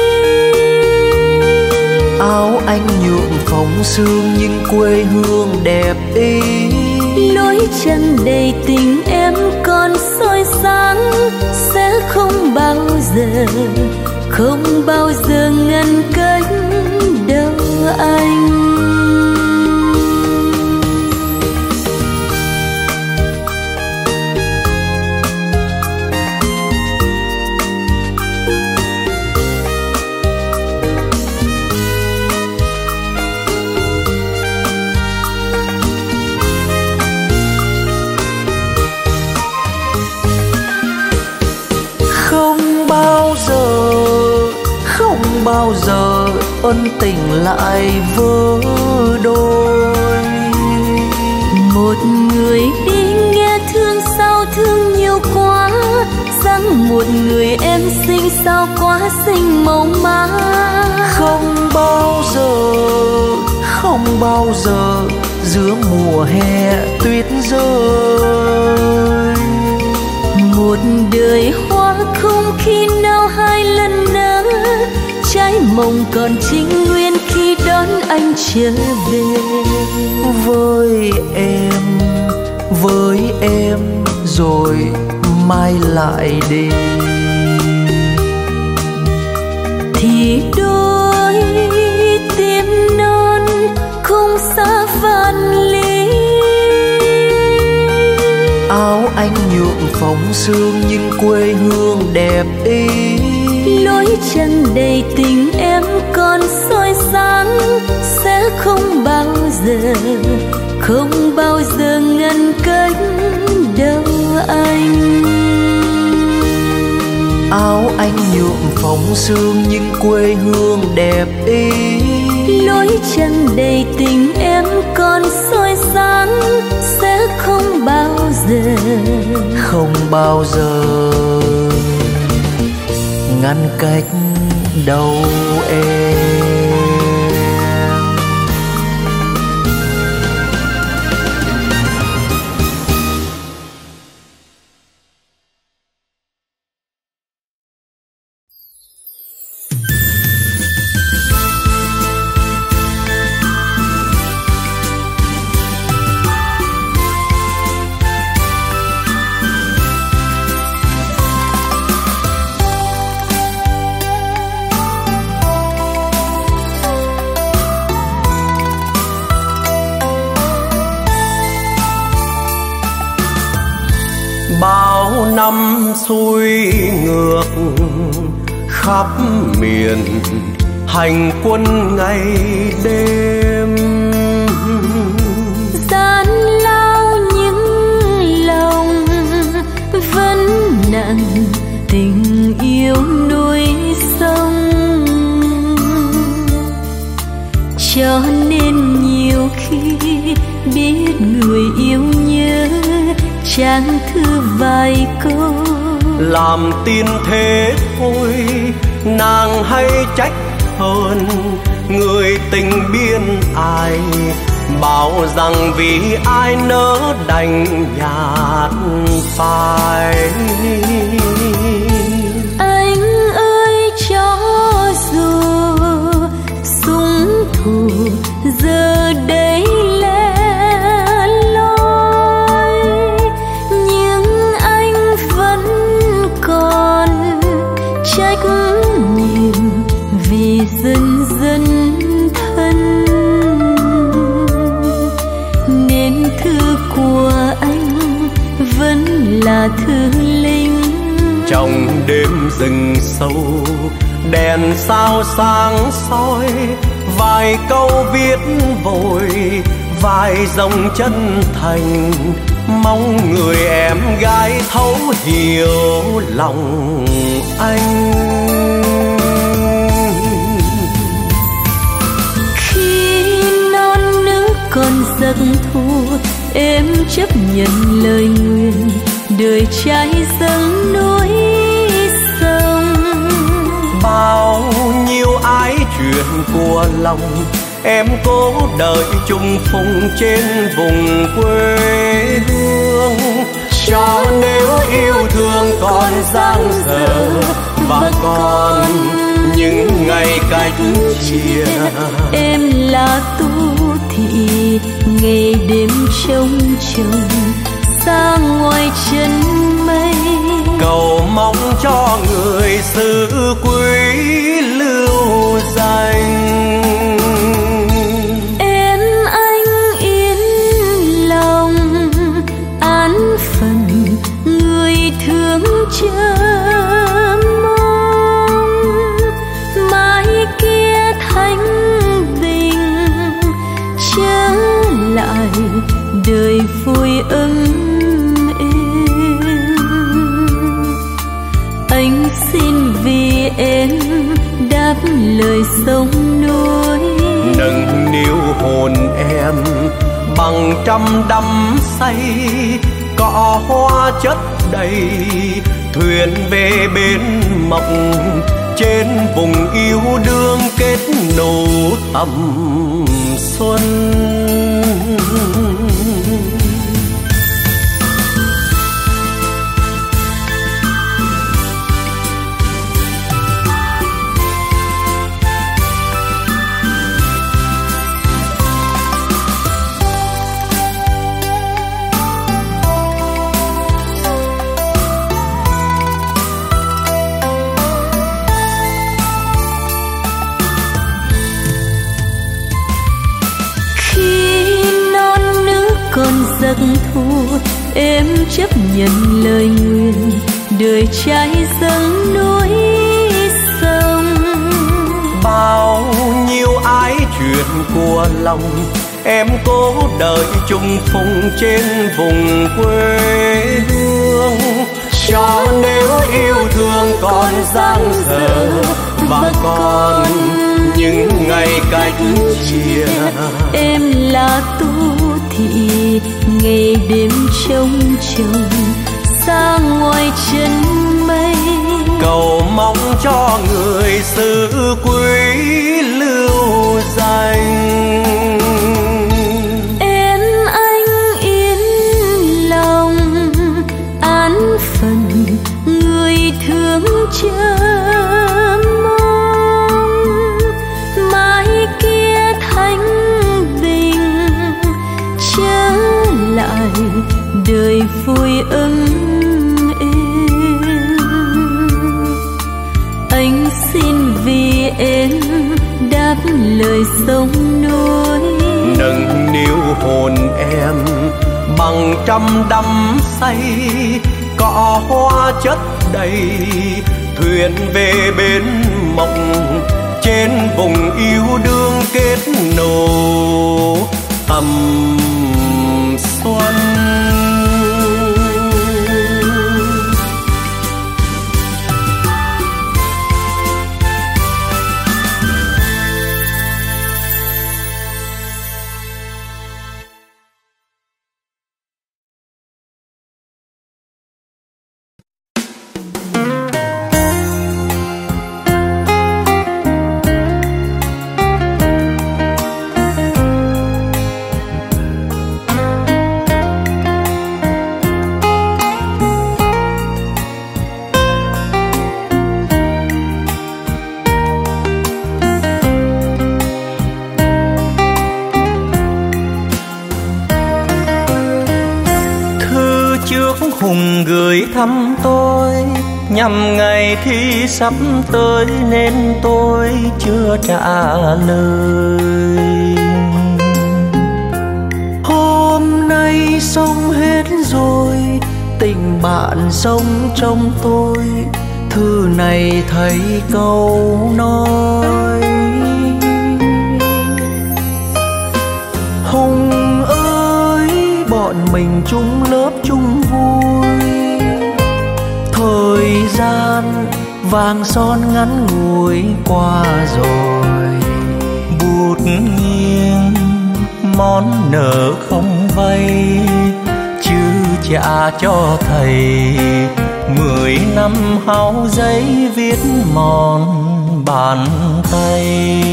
áo anh nhuộm phóng sương nhưng quê hương đẹp ý. Lối chân đầy tình em còn soi sáng, sẽ không bao giờ ngăn cách đâu anh. Không bao giờ ân tình lại vỡ đôi. Một người đi nghe thương sao thương nhiều quá, dáng một người em xinh sao quá xinh màu má. Không bao giờ giữa mùa hè tuyết rơi. Một đời hoa không khi nào hai lần nở, trái mộng còn trinh nguyên khi đón anh trở về. Với em rồi mai lại đi. Thì đôi tim non không xa vạn lý. Áo anh nhuộm phóng sương nhưng quê hương đẹp ý. Lối chân đầy tình em còn soi sáng, sẽ không bao giờ ngăn cách đâu anh. Áo anh nhuộm phóng sương nhưng quê hương đẹp ý. Lối chân đầy tình em còn soi sáng, sẽ không bao giờ ngăn cách đâu em. Bao năm xuôi ngược khắp miền, hành quân ngày đêm. Gian lao những lòng vẫn nặng tình yêu núi sông, cho nên nhiều khi biết người yêu nhớ chẳng thư vài câu. Làm tin thế thôi nàng hay trách hơn người tình biên ai, bảo rằng vì ai nỡ đành nhạt phai. Anh ơi cho dù súng thù giờ đây lẻ loi, nhưng anh vẫn còn trách nhiệm vì dần dần thân, nên thư của anh vẫn là thư linh. Trong đêm rừng sâu đèn sao sáng soi, vài câu viết vội vài dòng chân thành, mong người em gái thấu hiểu lòng anh. Khi non nước còn giấc thu, em chấp nhận lời nguyện đời trai dâng núi sông. Bao nhiêu ái chuyện của lòng em cố đợi chung phùng trên vùng quê hương, cho nếu yêu thương còn dang dở và còn những ngày cách chia. Em là tu thị ngày đêm trông chồng xa ngoài chân mây, cầu mong cho người xứ quý lưu danh. Em anh yên lòng an phận người thương chờ mong, mai kia thanh bình trở lại đời vui ấm êm. Anh xin vì em đáp lời sông núi, nâng niu hồn em bằng trăm đắm say, cỏ hoa chất đầy thuyền về bến mộng, trên vùng yêu đương kết nối thầm xuân. Giấc thu em chấp nhận lời nguyện, đời trai dâng núi sông. Bao nhiêu ái chuyện của lòng, em cố đợi chung phùng trên vùng quê hương. Cho nếu yêu thương còn dang dở và còn những ngày cách chia, em là tu thị ngày đêm trông trông xa ngoài chân mây. Cầu mong cho người xứ quý lưu danh. Em anh yên lòng an phận người thương chờ mong, mai kia thanh bình trở lại đời vui ấm êm. Anh xin vì em đáp lời sông núi, nâng niu hồn em bằng trăm đắm say. Cỏ hoa chất đầy thuyền về bến mộng, trên vùng yêu đương kết nối thầm xuân. Hùng gửi thăm tôi nhằm ngày thi sắp tới nên tôi chưa trả lời. Hôm nay xong hết rồi, tình bạn sống trong tôi, thư này thấy câu nói. Hùng ơi, bọn mình chung lớp chung vui, thời gian vàng son ngắn ngủi qua rồi. Bút nghiêng món nợ không vay, chứ trả cho thầy 10 năm hao giấy viết mòn bàn tay.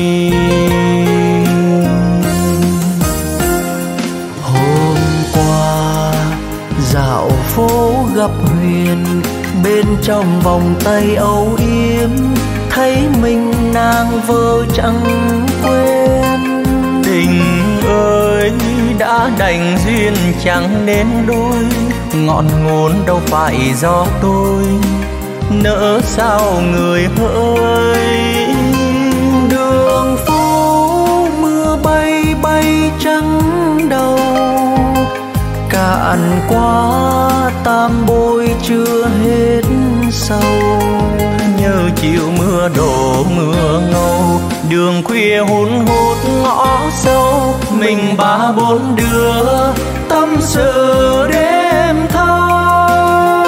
Hôm qua dạo phố gặp Huyền, bên trong vòng tay âu yếm thấy mình nàng vợ chẳng quên. Tình ơi đã đành duyên chẳng nên đôi, ngọn ngốn đâu phải do tôi, nỡ sao người hỡi. Đường phố mưa bay bay trắng đầu, cạn quá tam bôi chưa hết sầu. Nhớ chiều mưa đổ mưa ngâu, đường khuya hun hút ngõ sâu, mình ba bốn đứa tâm sự đêm thâu.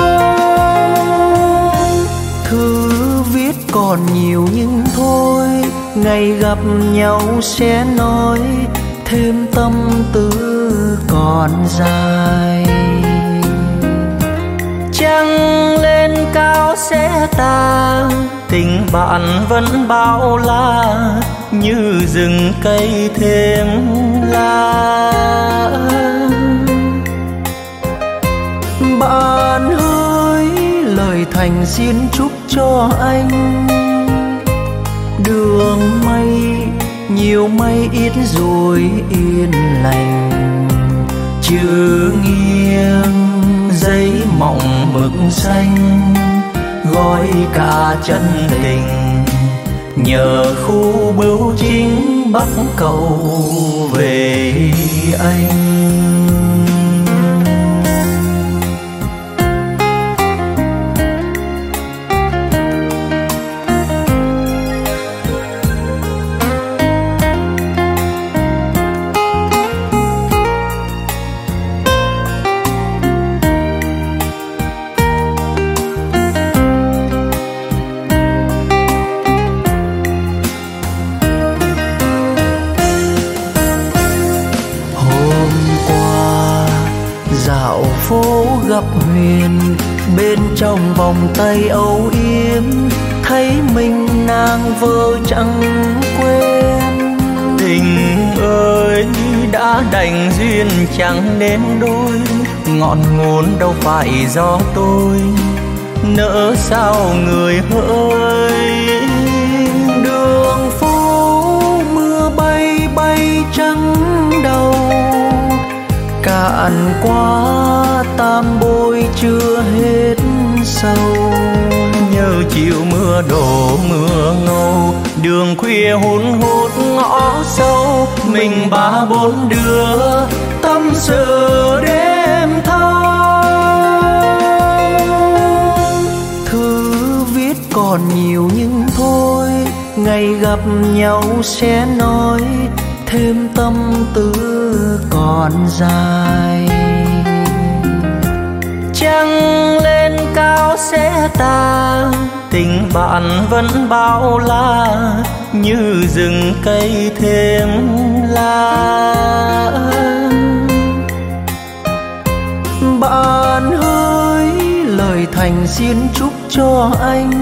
Thư viết còn nhiều nhưng thôi, ngày gặp nhau sẽ nói, thêm tâm tư còn dài. trăng lên cao sẽ tàn, tình bạn vẫn bao la như rừng cây thêm lá. Bạn ơi, lời thành xin chúc cho anh đường mây nhiều mây ít rồi yên lành, chữ nghiêng giấy mỏng mực xanh gói cả chân tình, nhờ khu bưu chính bắc cầu về anh. Phố gặp Huyền bên trong vòng tay âu yếm, thấy mình nàng vợ chẳng quên. Tình ơi đã đành duyên chẳng nên đôi, ngọn nguồn đâu phải do tôi, nỡ sao người hỡi. Đường phố mưa bay bay trắng đầu, cạn quá tam bôi chưa hết sâu. Nhớ chiều mưa đổ mưa ngâu, đường khuya hun hút ngõ sâu, mình ba bốn đứa tâm sự đêm thâu. Thư viết còn nhiều nhưng thôi, ngày gặp nhau sẽ nói, thêm tâm tư còn dài. Trăng lên cao sẽ tàn, tình bạn vẫn bao la như rừng cây thêm lá. Bạn ơi, lời thành xin chúc cho anh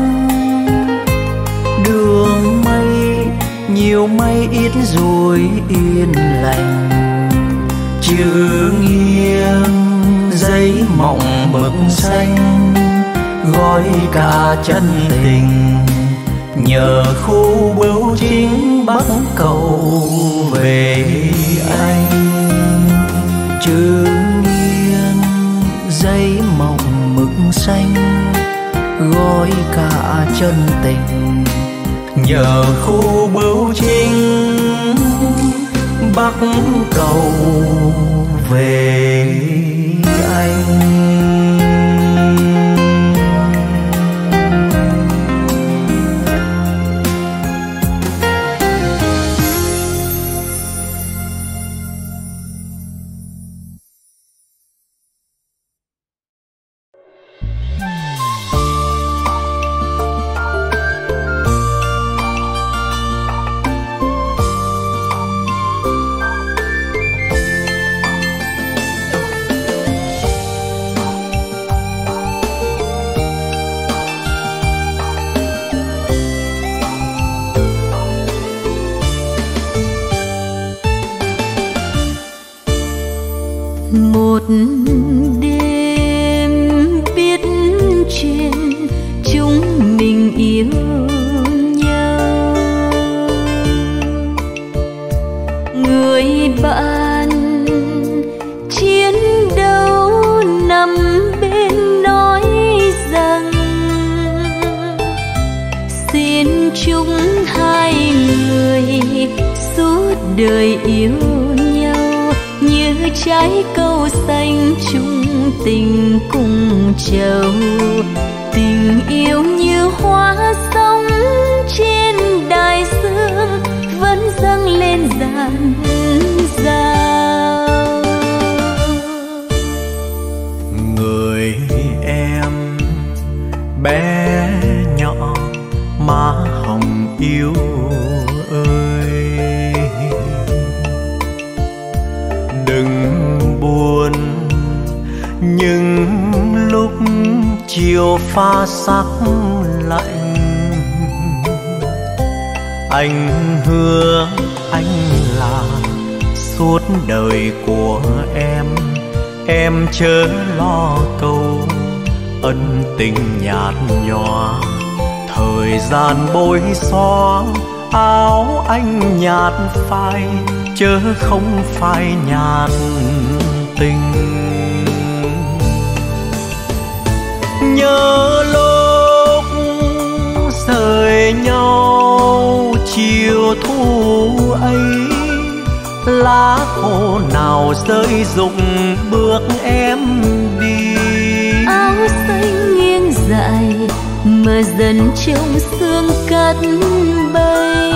đường mây nhiều mây ít rồi yên lành, chữ nghiêng giấy mỏng mực xanh gói cả chân tình, nhờ khu bưu chính bắc cầu về anh. Chữ nghiêng giấy mỏng mực xanh gói cả chân tình, nhờ khu bưu chính bắc cầu về anh. Một đêm biết chuyện chúng mình yêu nhau, người bạn chiến đấu nằm bên nói rằng xin chúc hai người suốt đời yêu nhau, như trái câu xanh chung tình cùng trầu. Tình yêu như hoa sóng trên đại dương vẫn dâng lên dàn dào. Người em bé nhỏ má hồng yêu ơi, đừng buồn những lúc pha sắc lạnh. Anh hứa anh là suốt đời của em chớ lo câu ân tình nhạt nhòa. Thời gian bôi xóa áo anh nhạt phai, chớ không phải nhạt tình. Nhớ lúc rời nhau chiều thu ấy, lá khô nào rơi rụng bước em đi. Áo xanh nghiêng dài mờ dần trong sương cát bay.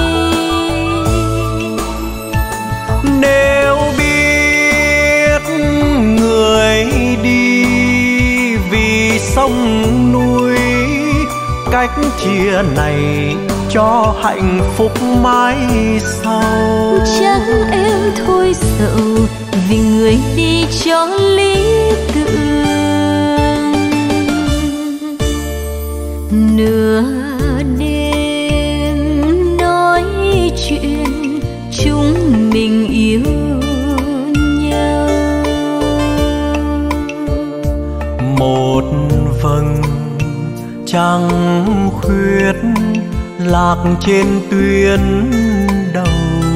Nếu biết người đi vì sông núi, cách chia này cho hạnh phúc mãi sau. Chắc em thôi sầu vì người đi cho lý tưởng. Nửa đêm nói chuyện chúng mình yêu nhau. Một vầng trăng khuyết lạc trên tuyến đầu.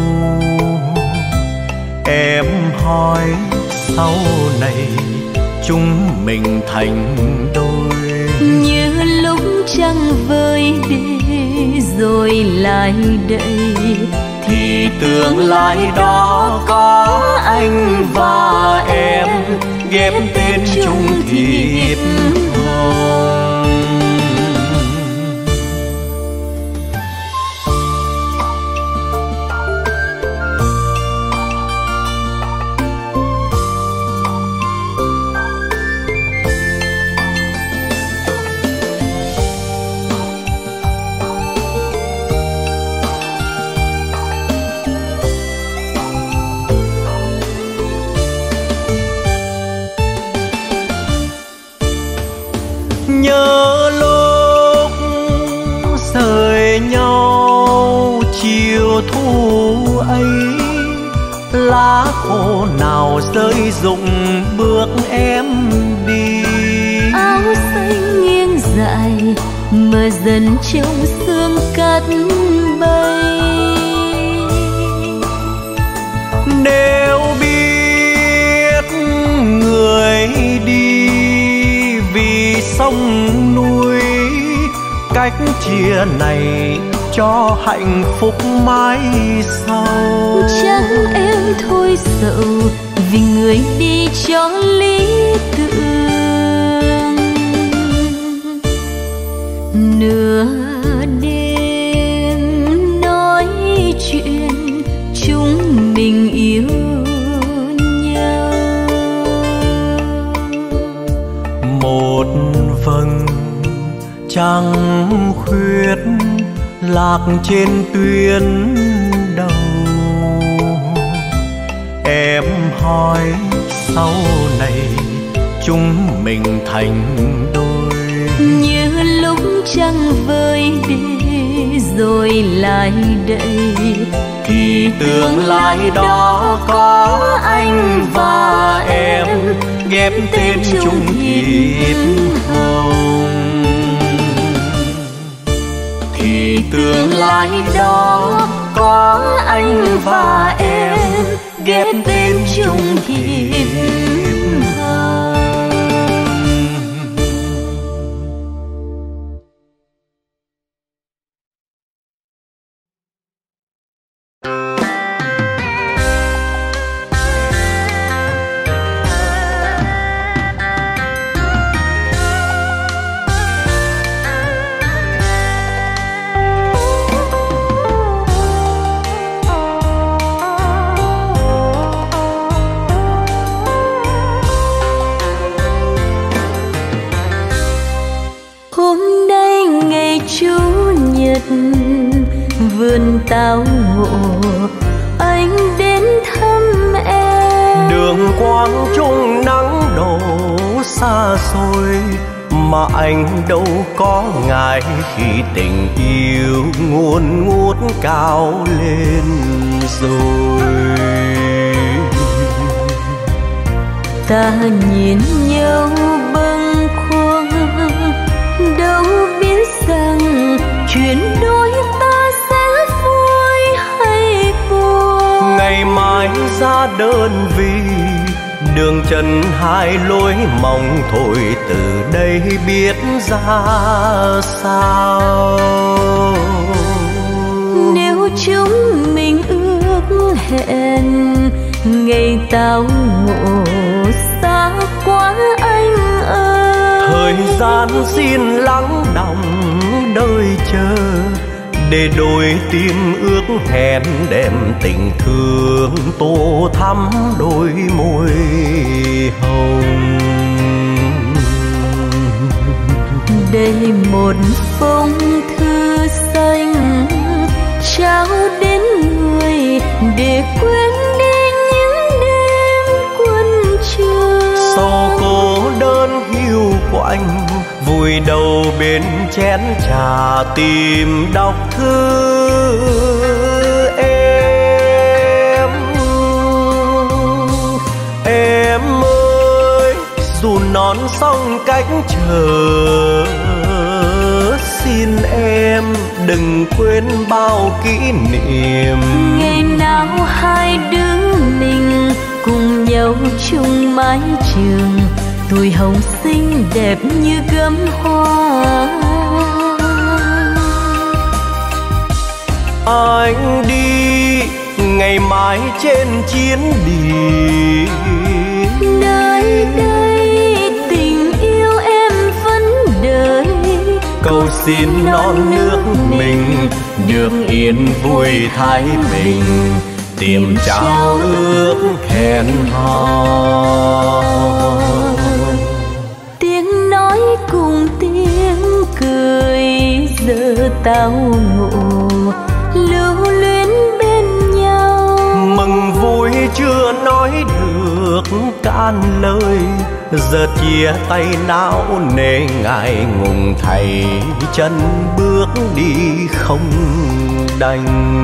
Em hỏi sau này chúng mình thành đôi, như lúc trăng vơi đi rồi lại đây. thì tương lai đó có anh và em ghép tên chung thịt hồng. Nhớ lúc rời nhau chiều thu ấy, lá khô nào rơi rụng bước em đi. Áo xanh nghiêng dài mờ dần trong sương cát bay. Nếu biết người đi vì sông núi, cách chia này cho hạnh phúc mãi sau. Chắc em thôi sầu vì người đi cho lý tưởng. Nửa đêm nói chuyện chúng mình yêu nhau. Một vầng trăng khuyết lạc trên tuyến đầu. Em hỏi sau này chúng mình thành đôi, như lúc trăng vơi đi rồi lại đây. thì tương lai đó có anh và em ghép tên chung thịt hồng. Thì tương lai đó có anh và em ghép tên chung thịt hồng. vườn táo ngộ anh đến thăm em. Đường quang trung nắng đổ xa xôi, mà anh đâu có ngại khi tình yêu nguồn ngút cao lên rồi. Ta nhìn nhau bâng khuâng, đâu biết rằng chuyện đôi ta sẽ vui hay buồn. Ngày mai ra đơn vị, đường chân hai lối mong thôi, từ đây biết ra sao. Nếu chúng mình ước hẹn, ngày tao ngộ xa quá anh ơi. Thời gian xin lắng đọng đợi chờ, để đôi tim ước hẹn đem tình thương tô thắm đôi môi hồng. Đây một phong thư xanh trao đến người, để quên đi những đêm quân trường. Sau cô đơn hiu quạnh, vùi đầu bên chén trà tìm đọc thư em. Em ơi, dù non sông cách chờ, xin em đừng quên bao kỷ niệm. Ngày nào hai đứa mình cùng nhau chung mái trường, tuổi hồng xinh đẹp như gấm hoa. Anh đi ngày mai trên chiến địa, Nơi đây tình yêu em vẫn đợi. cầu xin non nước mình được yên vui thái bình, tìm trao ước hẹn hò. Tiếng nói cùng tiếng cười, giờ tao ngộ lưu luyến bên nhau. Mừng vui chưa nói được cạn lời, giờ chia tay não nề ngại ngùng thay chân bước đi không đành.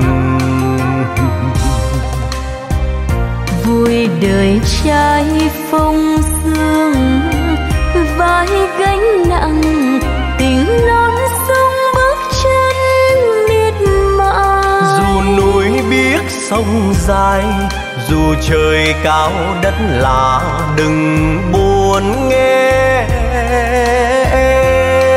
Vui đời trai phong sương, vai gánh nặng tình non sông bước chân miệt mài. Dù núi biếc sông dài, dù trời cao đất lạ, đừng buồn nghe em.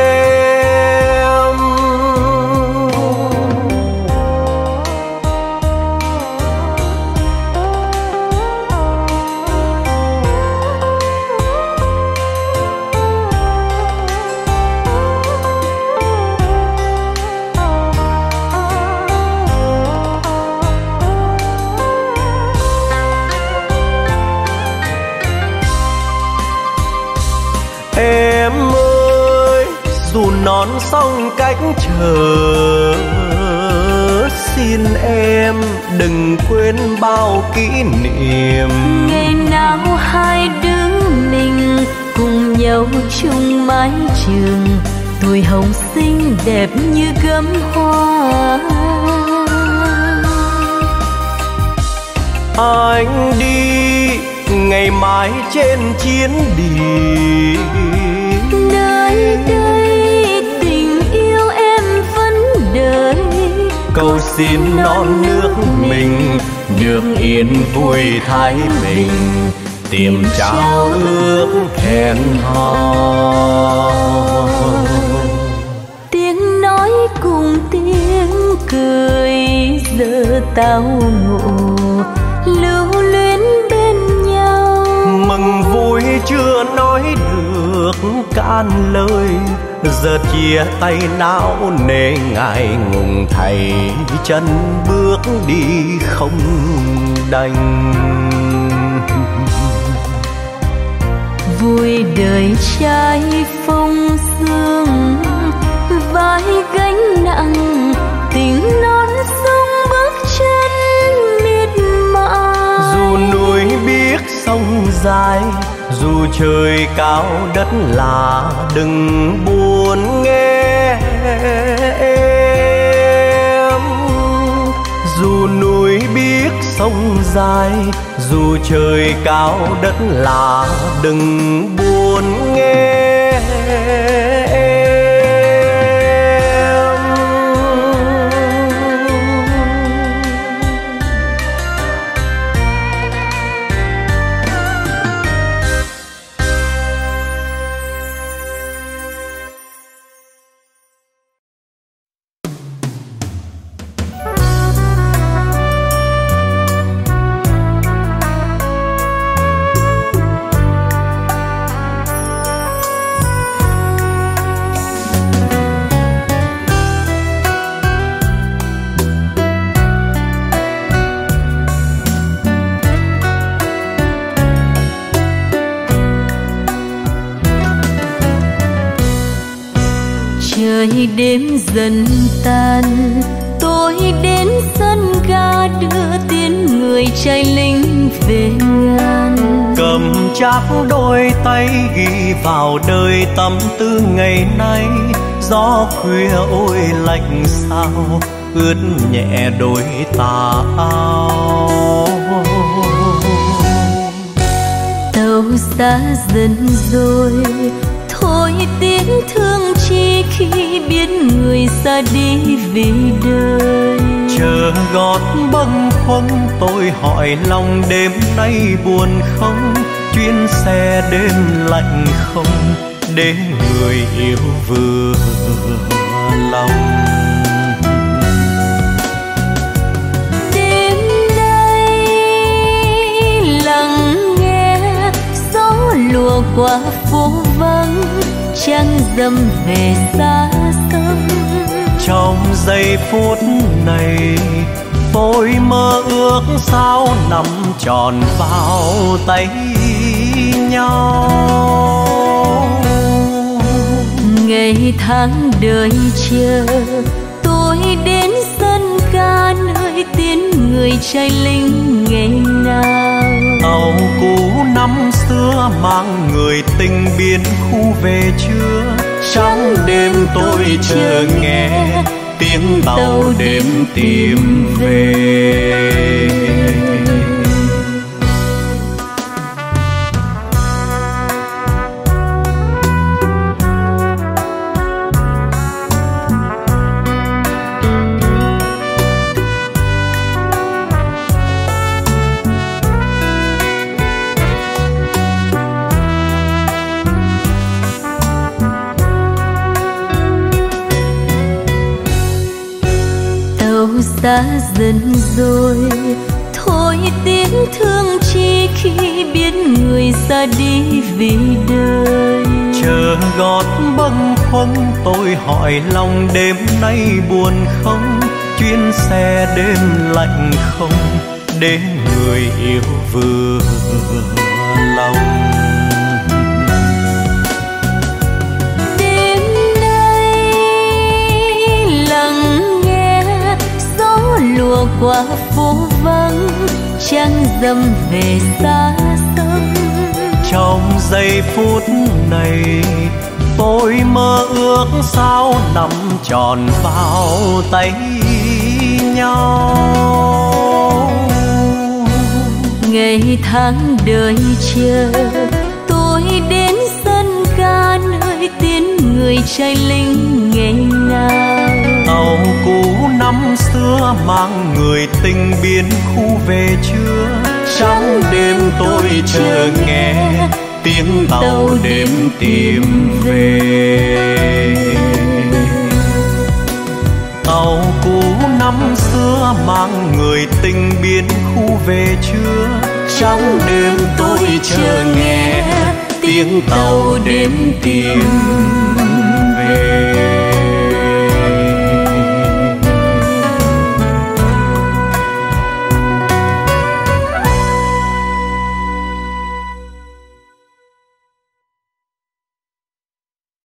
Em ơi, dù non sông cách chờ, xin em đừng quên bao kỷ niệm. Ngày nào hai đứa mình cùng nhau chung mái trường, tuổi hồng xinh đẹp như gấm hoa. Anh đi ngày mai trên chiến địa, Nơi đây tình yêu em vẫn đợi. cầu xin non nước mình được yên vui thái bình, tìm trao ước hẹn hò. Tiếng nói cùng tiếng cười, giờ tao ngộ lưu luyến bên nhau. Mừng vui chưa nói được cạn lời, giờ chia tay não nề ngại ngùng thay chân bước đi không đành. Vui đời trai phong sương, vai gánh nặng tình non sông bước chân miệt mài. Dù núi biếc sông dài, Dù trời cao đất lạ đừng buồn nghe em. Dù núi biết sông dài, dù trời cao đất lạ đừng buồn nghe em. Trời đêm dần tan, tôi đến sân ga đưa tiến người trai lính về ngàn. Cầm chắc đôi tay ghi vào đời tâm tư ngày nay. Gió khuya ôi lạnh sao ướt nhẹ đôi tà áo. Tàu xa dần rồi, thôi tiếng thương chi khi biết người xa đi vì đời. Chờ gót bâng khuâng tôi hỏi lòng đêm nay buồn không. Chuyến xe đêm lạnh không để người yêu vừa lòng. Đêm nay lặng nghe gió lùa qua phố vắng, trăng dầm về xa xăm. Trong giây phút này tôi mơ ước sao nằm tròn vào tay nhau. Ngày tháng đợi chờ tôi đến sân ga nơi tiến người trai lính ngày nào. Tàu cũ năm xưa mang người tình biến khu về chưa. Trong đêm tôi chờ nghe tiếng tàu đêm tìm về. Xa dần rồi, thôi tiếng thương chi khi biết người xa đi vì đời. Chờ gót bâng khuâng tôi hỏi lòng đêm nay buồn không. Chuyến xe đêm lạnh không để người yêu vừa lòng. Lùa qua phố vắng, trăng dầm về xa xăm. Trong giây phút này tôi mơ ước sao nằm tròn vào tay nhau. Ngày tháng đợi chờ tôi đến sân ga nơi tiến người trai lính ngày nào. Tàu cũ năm xưa mang người tình biến khu về chưa. Trong đêm tôi chờ nghe tiếng tàu đêm tìm về. Tàu cũ năm xưa mang người tình biến khu về chưa. Trong đêm tôi chờ nghe tiếng tàu đêm tìm về.